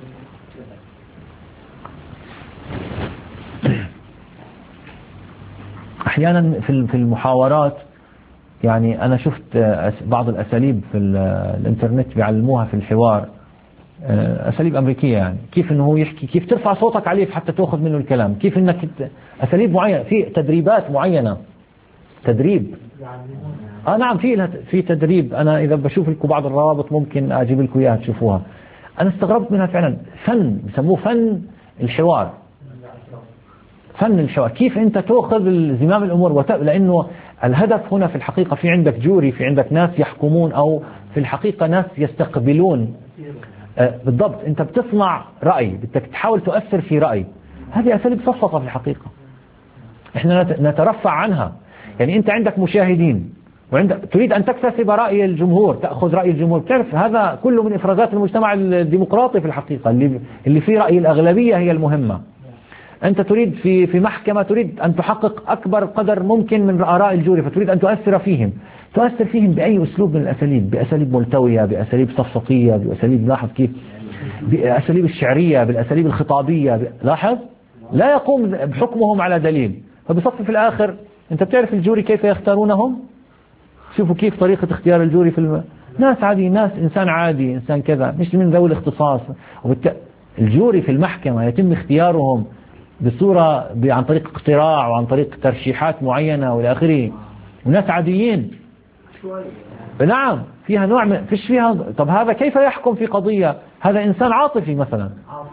أحيانا في المحاورات، يعني أنا شفت بعض الأساليب في الإنترنت بيعلموها في الحوار، أساليب أمريكية، يعني كيف إنه هو يحكي، كيف ترفع صوتك عليه حتى تأخذ منه الكلام، كيف إنك أساليب معينة، في تدريبات معينة، تدريب. نعم في تدريب. أنا إذا بشوف لكم بعض الروابط ممكن أجيب لكم إياها تشوفوها. أنا استغربت منها فعلا. فن بسموه فن الحوار. فن الحوار، كيف أنت تأخذ زمام الأمور لأنه الهدف هنا في الحقيقة في عندك جوري، في عندك ناس يحكمون، أو في الحقيقة ناس يستقبلون. بالضبط، أنت بتصنع رأي، بدك تحاول تؤثر في رأي. هذه أساليب صفقة في الحقيقة، إحنا نترفع عنها. يعني أنت عندك مشاهدين وعندك تريد أن تكتسب رأي الجمهور، تأخذ رأي الجمهور. بتعرف هذا كله من إفرازات المجتمع الديمقراطي في الحقيقة، اللي فيه رأي الأغلبية هي المهمة. أنت تريد في محكمة تريد أن تحقق أكبر قدر ممكن من آراء الجوري، فتريد أن تؤثر فيهم بأي أسلوب من الأساليب، بأساليب ملتوية، بأساليب صفصفية، بأساليب، لاحظ كيف، بأساليب الشعرية، بالأساليب الخطابية. لاحظ لا يقوم بحكمهم على دليل، فبصف في الآخر. أنت بتعرف الجوري كيف يختارونهم؟ شوفوا كيف طريقة اختيار الجوري ناس عادي، ناس إنسان عادي، إنسان كذا، مش من ذوي الاختصاص. الجوري في المحكمة يتم اختيارهم بصورة عن طريق اقتراع وعن طريق ترشيحات معينة والى اخره، وناس عاديين. نعم فيها نوع فيش فيها. طب هذا كيف يحكم في قضية؟ هذا إنسان عاطفي مثلا،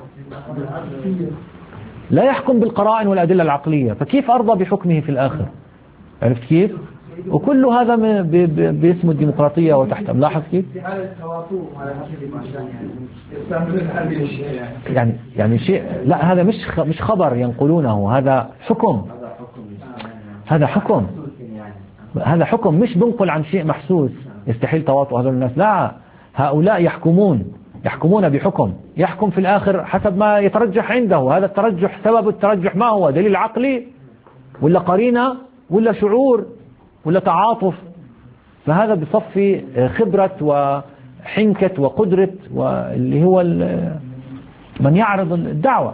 لا يحكم بالقرائن والأدلة العقلية، فكيف أرضى بحكمه في الآخر؟ عرفت كيف؟ وكل هذا باسم الديمقراطية وتحت. ملاحظ كيف؟ يعني شيء، لا هذا مش خبر ينقلونه، هذا حكم. هذا حكم مش بنقل عن شيء محسوس. يستحيل تواطؤ هذول الناس، لا، هؤلاء يحكمون بحكم، يحكم في الآخر حسب ما يترجح عنده. هذا الترجح، سبب الترجح ما هو؟ دليل عقلي ولا قرينة ولا شعور ولا تعاطف؟ فهذا بصفي خبرة وحنكة وقدرة، واللي هو من يعرض الدعوة.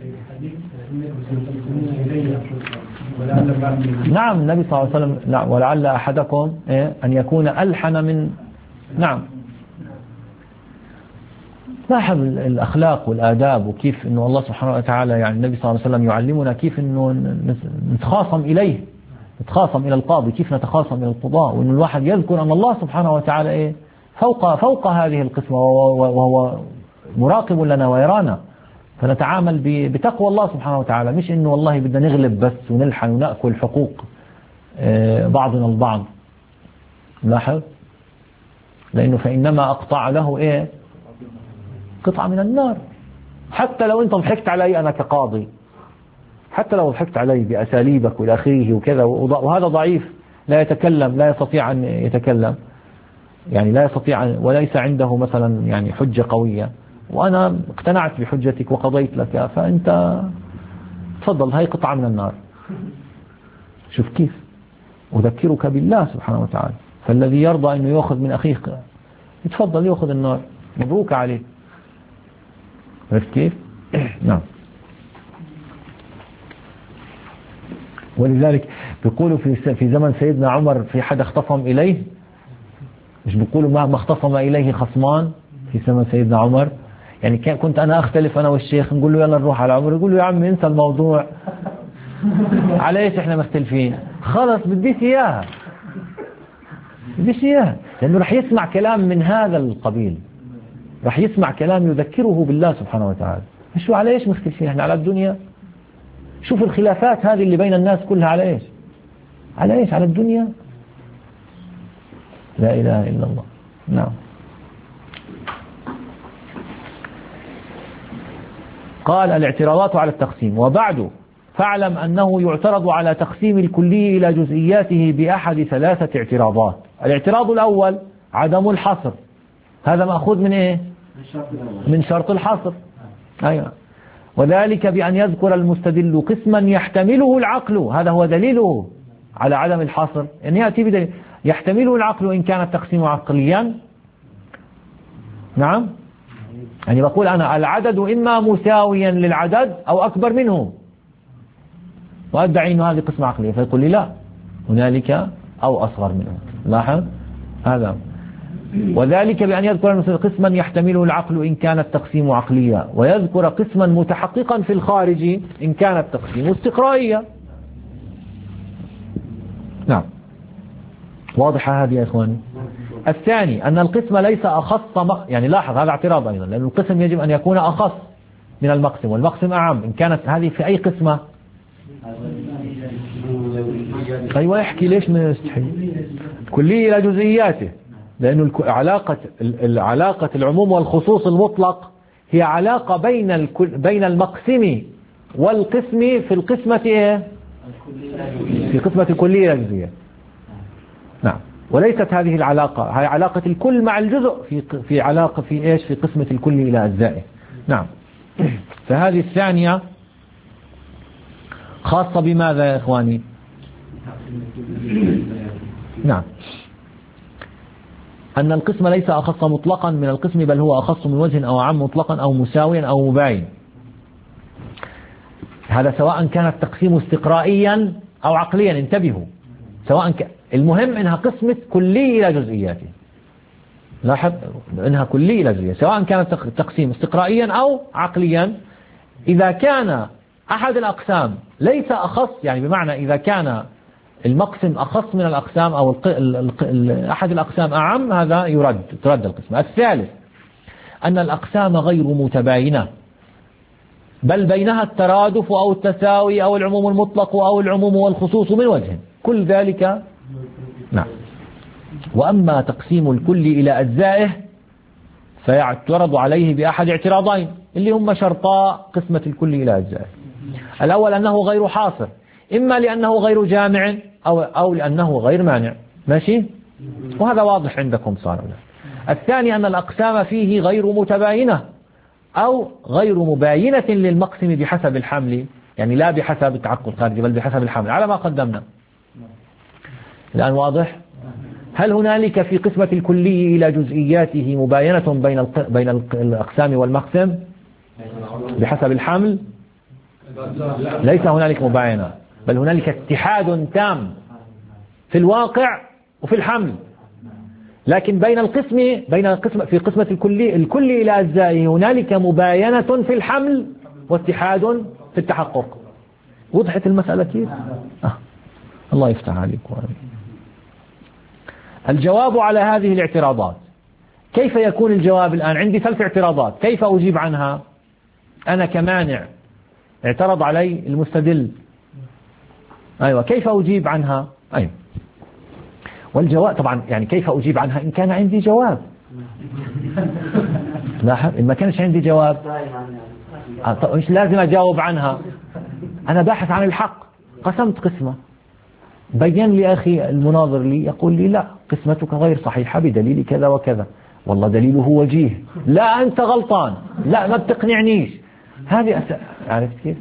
نعم النبي صلى الله عليه وسلم، نعم، ولعل أحدكم أن يكون ألحن من، نعم. لاحظ الأخلاق والآداب وكيف أنه الله سبحانه وتعالى يعني النبي صلى الله عليه وسلم يعلمنا كيف أنه نتخاصم إليه، نتخاصم إلى القاضي، كيف نتخاصم إلى القضاء، وأن الواحد يذكر أن الله سبحانه وتعالى إيه فوق هذه القسمة، وهو مراقب لنا ويرانا، فنتعامل بتقوى الله سبحانه وتعالى، مش إنه والله بدنا نغلب بس ونلحن ونأكل حقوق بعضنا البعض. لاحظ، لأنه فإنما أقطع له إيه قطعة من النار. حتى لو أنت ضحكت علي أنا كقاضي، حتى لو ضحكت علي بأساليبك وإلى آخره وكذا، وهذا ضعيف لا يتكلم، لا يستطيع أن يتكلم، يعني لا يستطيع وليس عنده مثلا يعني حجة قوية، وأنا اقتنعت بحجتك وقضيت لك، فأنت تفضل هاي قطعة من النار. شوف كيف أذكرك بالله سبحانه وتعالى، فالذي يرضى أنه يأخذ من أخيه يتفضل يأخذ النار، مبروك عليه. عرفت كيف؟ نعم. ولذلك بيقولوا في زمن سيدنا عمر في حد اختصم إليه، مش بيقولوا ما اختصم إليه خصمان في زمن سيدنا عمر، يعني كنت أنا أختلف أنا والشيخ، نقول له يلا نروح على عمر، يقول له يا عم انسى الموضوع، على ايش احنا مختلفين، خلص بديش إياها، بديش إياها، لأنه رح يسمع كلام من هذا القبيل، رح يسمع كلام يذكره بالله سبحانه وتعالى. شو على ايش مختلفين احنا على الدنيا؟ شوف الخلافات هذه اللي بين الناس كلها على ايش؟ على ايش؟ على الدنيا. لا إله إلا الله. نعم. قال الاعتراضات على التقسيم. وبعد فاعلم أنه يعترض على تقسيم الكلي إلى جزئياته بأحد ثلاثة اعتراضات. الاعتراض الأول عدم الحصر، هذا مأخوذ من إيه؟ من شرط الحصر. أيوة. وذلك بأن يذكر المستدل قسما يحتمله العقل، هذا هو دليله على عدم الحصر، أن يأتي بدليل يحتمله العقل إن كان التقسيم عقليا. نعم، يعني بقول أنا العدد إما مساويا للعدد أو أكبر منه، وأدعي أنه هذه قسمة عقلية، فيقول لي لا، هنالك أو أصغر منه. لاحظ هذا. وذلك بأن يذكر المستدل قسما يحتمله العقل إن كان التقسيم عقليا، ويذكر قسما متحققا في الخارج إن كان التقسيم استقرائيا. نعم، واضحة هذه يا إخواني. الثاني أن القسم ليس أخص يعني لاحظ هذا اعتراض أيضا، لأن القسم يجب أن يكون أخص من المقسم، والمقسم أعم. إن كانت هذه في أي قسمة؟ أيوة، يحكي ليش ما يستحي كلية إلى جزئياته، لأن علاقة العموم والخصوص المطلق هي علاقة بين المقسم والقسم في القسمة إيه؟ في قسمة الكلية إلى جزئيات. نعم، وليست هذه العلاقة، هي علاقة الكل مع الجزء في علاقة في إيش؟ في قسمة الكل إلى أجزائه. نعم. فهذه الثانية خاصة بماذا يا إخواني؟ نعم، أن القسم ليس أخص مطلقا من القسم، بل هو أخص من وجه أو عام مطلقا أو مساويا أو مباين. هذا سواء كان التقسيم استقرائيا أو عقليا، انتبهوا، سواء المهم إنها قسمة كلي إلى جزئياته. لاحظ إنها كلي إلى جزئيات، سواء كان التقسيم استقرائيا أو عقليا. إذا كان أحد الأقسام ليس أخص، يعني بمعنى إذا كان المقسم أخص من الأقسام أو أحد الأقسام أعم، هذا ترد القسم. الثالث أن الأقسام غير متباينة، بل بينها الترادف أو التساوي أو العموم المطلق أو العموم والخصوص من وجه، كل ذلك. نعم. وأما تقسيم الكل إلى أجزائه فيعترض عليه بأحد اعتراضين اللي هم شرطا قسمة الكل إلى أجزائه. الأول أنه غير حاصر، إما لأنه غير جامع أو لأنه غير مانع. ماشي؟ وهذا واضح عندكم صار. الثاني أن الأقسام فيه غير متباينة أو غير مباينة للمقسم بحسب الحمل، يعني لا بحسب التعقل الخارجي بل بحسب الحمل على ما قدمنا الآن. واضح؟ هل هنالك في قسمة الكلي إلى جزئياته مباينة بين الأقسام والمقسم بحسب الحمل؟ ليس هنالك مباينة، بل هنالك اتحاد تام في الواقع وفي الحمل، لكن بين القسم في قسمة الكل إلى أجزائه هنالك مباينة في الحمل واتحاد في التحقق. وضحت المسألة كيف؟ الله يفتح عليكم. الجواب على هذه الاعتراضات. كيف يكون الجواب الآن؟ عندي 3 اعتراضات، كيف أجيب عنها؟ أنا كمانع اعترض علي المستدل، أيوة، كيف أجيب عنها؟ أيوة. والجواب طبعا يعني كيف أجيب عنها إن كان عندي جواب. لاحظ، إن ما كانش عندي جواب طب مش لازم أجاوب عنها. أنا باحث عن الحق، قسمت قسمة، بين لي أخي المناظر لي يقول لي لا قسمتك غير صحيحة بدليل كذا وكذا، والله دليله وجيه، لا أنت غلطان، لا ما بتقنعنيش. هذه عرفت كيف؟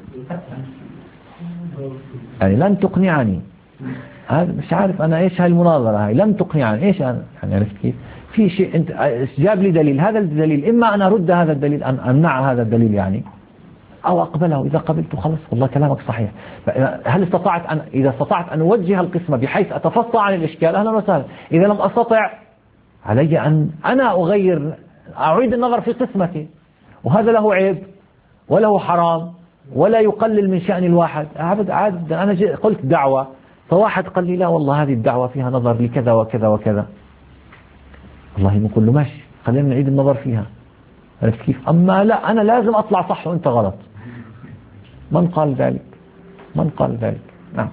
يعني لن تقنعني، هذا مش عارف أنا إيش هالمناظرة هاي، لن تقنعني إيش أنا يعني، عرفت كيف؟ في شيء أنت جاب لي دليل، هذا الدليل إما أن أرد هذا الدليل، أن أمنع هذا الدليل يعني، أو أقبله. إذا قبلته خلص والله كلامك صحيح. هل إذا استطعت أن أوجه القسمة بحيث أتفصى عن الإشكال أهلا وسهلا. إذا لم أستطع علي أن أنا أعيد النظر في قسمتي، وهذا له عيب وله حرام ولا يقلل من شأن الواحد. عاد أنا قلت دعوة، فواحد قال لي لا والله هذه الدعوة فيها نظر لكذا وكذا وكذا، والله نقول له ماشي خلينا نعيد النظر فيها، عرفت كيف؟ أما لا أنا لازم أطلع صح وأنت غلط. من قال ذلك؟ من قال ذلك؟ نعم.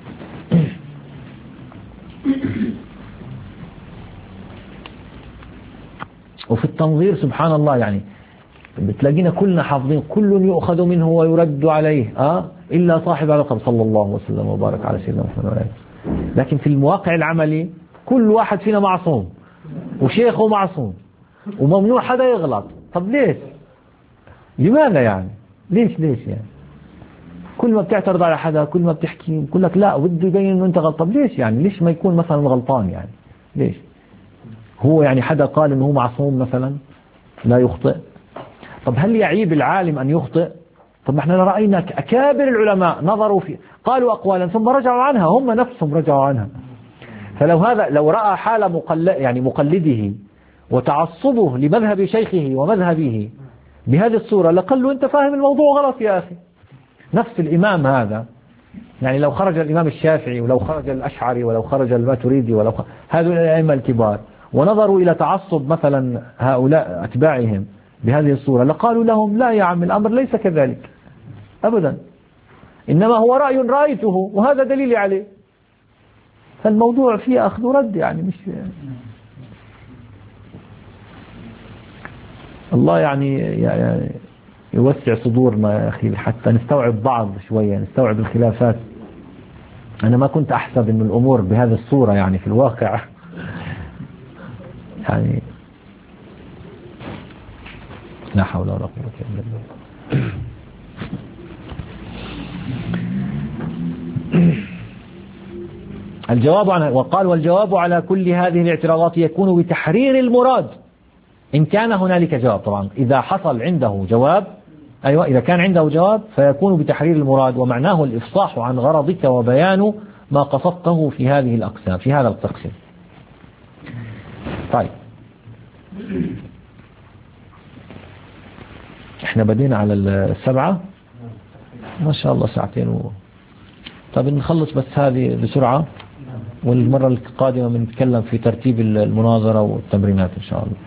وفي التنظير سبحان الله يعني بتلاقينا كلنا حافظين كل يؤخذ منه ويرد عليه إلا صاحب القبر صلى الله وسلم وبارك على سيدنا محمد وعلى آله. لكن في المواقع العملي كل واحد فينا معصوم وشيخه معصوم وممنوع حدا يغلط. طب ليش؟ لماذا يعني؟ ليش يعني؟ كل ما بتعترض على حدا، كل ما بتحكي بقول لك لا بده يبين انه انت غلط. طب ليش يعني؟ ليش ما يكون مثلا غلطان يعني؟ ليش؟ هو يعني حدا قال انه هو معصوم مثلا لا يخطئ؟ طب هل يعيب العالم ان يخطئ؟ طب احنا رأينا اكابر العلماء نظروا في قالوا اقوالا ثم رجعوا عنها، هم نفسهم رجعوا عنها. لو رأى حال مقلده وتعصبه لمذهب شيخه ومذهبه بهذه الصورة لقال له أنت فاهم الموضوع غلط يا أخي. نفس الإمام هذا يعني لو خرج الإمام الشافعي ولو خرج الأشعري ولو خرج الماتريدي هذول الأئمة الكبار ونظروا إلى تعصب مثلا هؤلاء أتباعهم بهذه الصورة لقالوا لهم لا يا عم الأمر ليس كذلك أبدا، إنما هو رأي رأيته وهذا دليل عليه. فالموضوع فيه أخذ ورد يعني مش الله يعني يوسع صدورنا يا أخي حتى نستوعب بعض شوية، نستوعب الخلافات. أنا ما كنت أحسب أن الأمور بهذه الصورة يعني في الواقع يعني لا حول ولا قوة إلا بالله. والجواب على كل هذه الاعتراضات يكون بتحرير المراد إن كان هنالك جواب. طبعا إذا حصل عنده جواب، أيوة إذا كان عنده جواب فيكون بتحرير المراد، ومعناه الإفصاح عن غرضك وبيان ما قصدته في هذه الأقسام في هذا التقسيم. طيب احنا بدينا على 7 ما شاء الله ساعتين طيب نخلص بس هذه بسرعة، والمرة القادمة بنتكلم في ترتيب المناظرة والتمرينات إن شاء الله.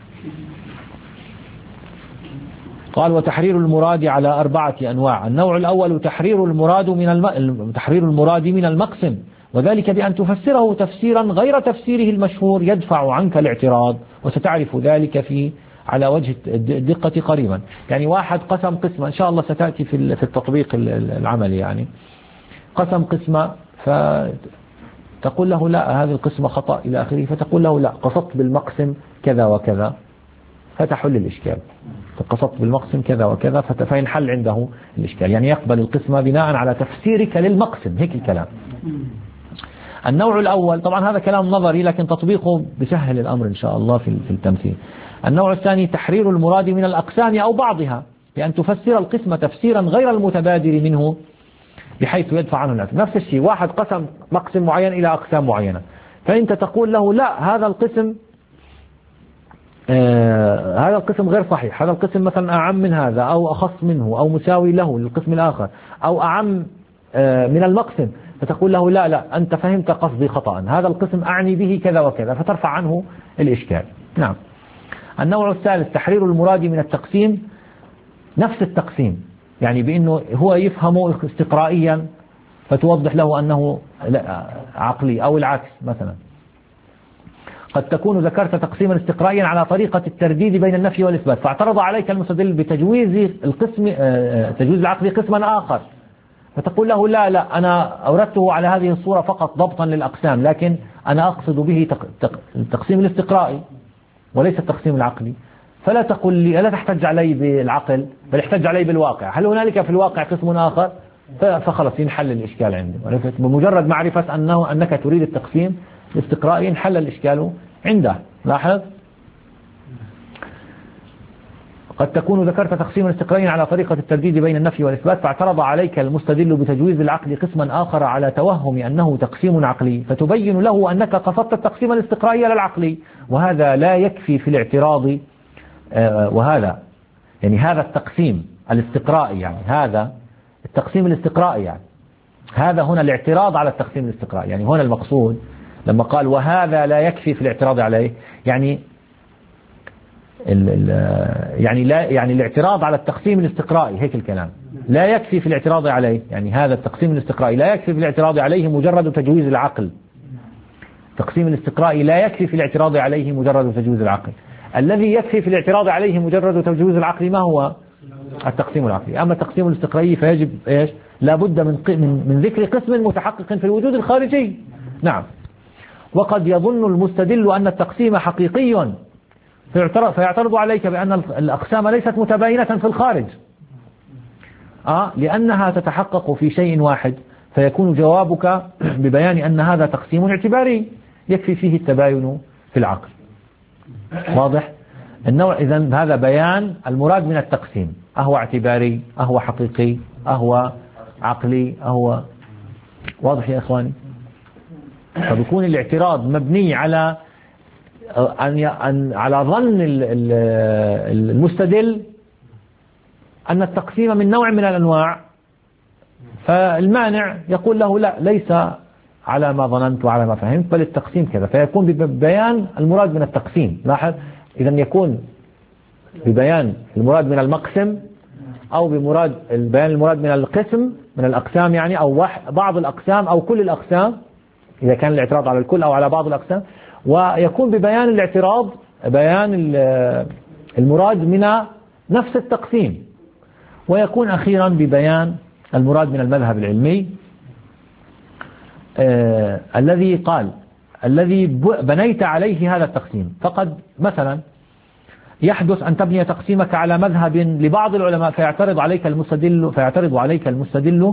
قال وتحرير المراد على 4 أنواع. النوع الأول تحرير المراد من المقسم، وذلك بأن تفسره تفسيرا غير تفسيره المشهور يدفع عنك الاعتراض، وستعرف ذلك على وجه الدقة قريبا. يعني واحد قسم قسمة إن شاء الله ستأتي في التطبيق العملي، يعني قسم قسمة فتقول له لا هذه القسمة خطأ إلى آخره، فتقول له لا قصدت بالمقسم كذا وكذا فتحل الإشكال، قصدت بالمقسم كذا وكذا فينحل عنده الإشكال، يعني يقبل القسمة بناء على تفسيرك للمقسم، هيك الكلام. النوع الأول طبعا هذا كلام نظري لكن تطبيقه بسهل الأمر إن شاء الله في التمثيل. النوع الثاني تحرير المراد من الأقسام أو بعضها بأن تفسر القسمة تفسيرا غير المتبادر منه بحيث يدفع عنه الاعتراض. نفس الشيء واحد قسم مقسم معين إلى أقسام معينة، فأنت تقول له لا هذا القسم هذا القسم غير صحيح، هذا القسم مثلا أعم من هذا أو أخص منه أو مساوي له للقسم الآخر أو أعم من المقسم، فتقول له لا أنت فهمت قصدي خطأ، هذا القسم أعني به كذا وكذا، فترفع عنه الإشكال. نعم. النوع الثالث تحرير المراد من التقسيم نفس التقسيم، يعني بأنه هو يفهمه استقرائيا فتوضح له أنه عقلي، أو العكس مثلا. قد تكون ذكرت تقسيما استقرائيا على طريقة الترديد بين النفي والإثبات، فاعترض عليك المستدل بتجويز تجويز العقل قسما آخر، فتقول له لا أنا أوردته على هذه الصورة فقط ضبطا للأقسام، لكن أنا أقصد به التقسيم الاستقرائي وليس التقسيم العقلي، فلا تقول لي لا تحتج علي بالعقل بل احتج علي بالواقع، هل هنالك في الواقع قسم آخر؟ فخلص ينحل الإشكال عندي. بمجرد معرفة أنك تريد التقسيم الاستقرائي ينحل الإشكال عنده. لاحظ، قد تكون ذكرت تقسيما استقرائيا على طريقة الترديد بين النفي والإثبات، فاعترض عليك المستدل بتجويز العقل قسما آخر على توهم أنه تقسيم عقلي، فتبين له أنك قصدت التقسيم الاستقرائي للعقلي، وهذا لا يكفي في الاعتراض. وهذا يعني هذا التقسيم الاستقرائي، يعني هذا التقسيم الاستقرائي، يعني هذا هنا الاعتراض على التقسيم الاستقرائي، يعني هنا المقصود لما قال وهذا لا يكفي في الاعتراض عليه، يعني يعني الاعتراض على التقسيم الاستقرائي، هيك الكلام، لا يكفي في الاعتراض عليه، يعني هذا التقسيم الاستقرائي لا يكفي في الاعتراض عليه مجرد تجويز العقل. التقسيم الاستقرائي لا يكفي في الاعتراض عليه مجرد تجويز العقل. الذي يكفي في الاعتراض عليه مجرد تجويز العقل ما هو؟ التقسيم العقلي. أما التقسيم الاستقرائي فيجب إيش؟ لا بد من ذكر قسم متحقق في الوجود الخارجي. نعم. وقد يظن المستدل أن التقسيم حقيقي فيعترض عليك بأن الأقسام ليست متباينة في الخارج، لأنها تتحقق في شيء واحد، فيكون جوابك ببيان أن هذا تقسيم اعتباري يكفي فيه التباين في العقل. واضح؟ النوع إذن هذا بيان المراد من التقسيم، أهو اعتباري، أهو حقيقي، أهو عقلي، أهو. واضح يا إخواني؟ فبيكون الاعتراض مبني على على ظن المستدل أن التقسيم من نوع من الأنواع، فالمانع يقول له لا، ليس على ما ظننت وعلى ما فهمت، بل التقسيم كذا، فيكون ببيان المراد من التقسيم. لاحظ، إذن يكون ببيان المراد من المقسم، أو بمراد بيان المراد من القسم من الأقسام، يعني أو بعض الأقسام أو كل الأقسام إذا كان الاعتراض على الكل أو على بعض الأقسام، ويكون ببيان الاعتراض بيان المراد من نفس التقسيم، ويكون أخيرا ببيان المراد من المذهب العلمي الذي بنيت عليه هذا التقسيم. فقد مثلا يحدث أن تبني تقسيمك على مذهب لبعض العلماء فيعترض عليك المستدل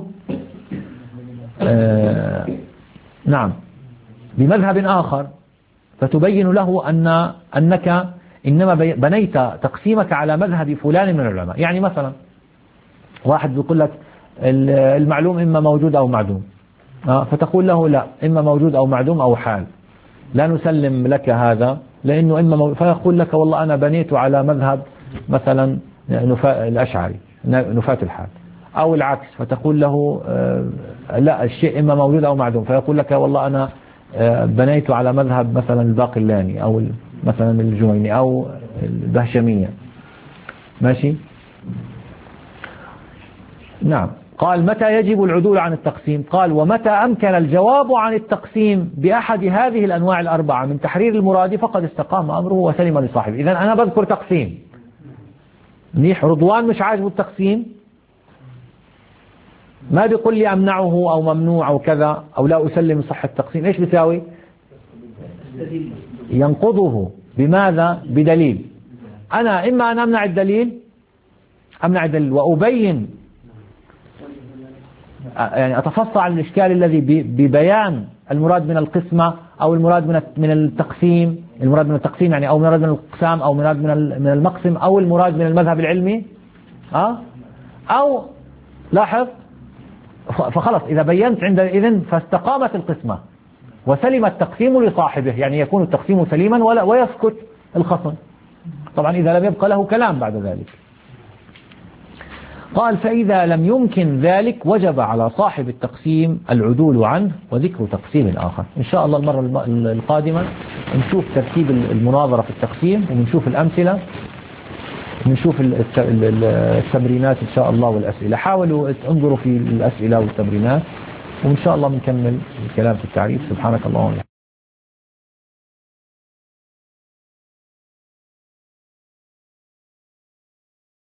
نعم بمذهب آخر، فتبين له أنك إنما بنيت تقسيمك على مذهب فلان من العلماء. يعني مثلا واحد بيقول لك المعلوم إما موجود أو معدوم، فتقول له لا، إما موجود أو معدوم أو حال، لا نسلم لك هذا لأنه إما فيقول لك والله أنا بنيت على مذهب مثلا الأشعري نفاة الحال، أو العكس، فتقول له لا، الشيء إما موجود أو معدوم، فيقول لك والله أنا بنيت على مذهب مثلا الباقلاني أو مثلا الجويني أو البهشمية. ماشي؟ نعم. قال متى يجب العدول عن التقسيم؟ قال ومتى أمكن الجواب عن التقسيم بأحد هذه الأنواع الأربعة من تحرير المراد فقد استقام أمره وسلم لصاحبه. إذن أنا بذكر تقسيم منيح، رضوان مش عاجبه التقسيم، ما بيقول لي أمنعه أو ممنوع أو كذا أو لا أسلم صحة التقسيم، إيش بيساوي؟ ينقضه. بماذا؟ بدليل. أنا إما أن أمنع الدليل وأبين، يعني أتفصل عن الإشكال الذي ببيان المراد من القسمة أو المراد من التقسيم، المراد من التقسيم يعني أو المراد من الأقسام أو المراد من المقسم أو المراد من المذهب العلمي، أو لاحظ، فخلص إذا بينت عندئذ فاستقامت القسمة وسلم التقسيم لصاحبه، يعني يكون التقسيم سليما ويسكت الخصم. طبعا إذا لم يبقى له كلام بعد ذلك. قال فإذا لم يمكن ذلك وجب على صاحب التقسيم العدول عنه وذكر تقسيم آخر. إن شاء الله المرة القادمة نشوف ترتيب المناظرة في التقسيم، ونشوف الأمثلة، ونشوف التمرينات إن شاء الله والأسئلة. حاولوا انظروا في الأسئلة والتمرينات، وإن شاء الله بنكمل الكلام في التعريف. سبحانك اللهم وبحمدك.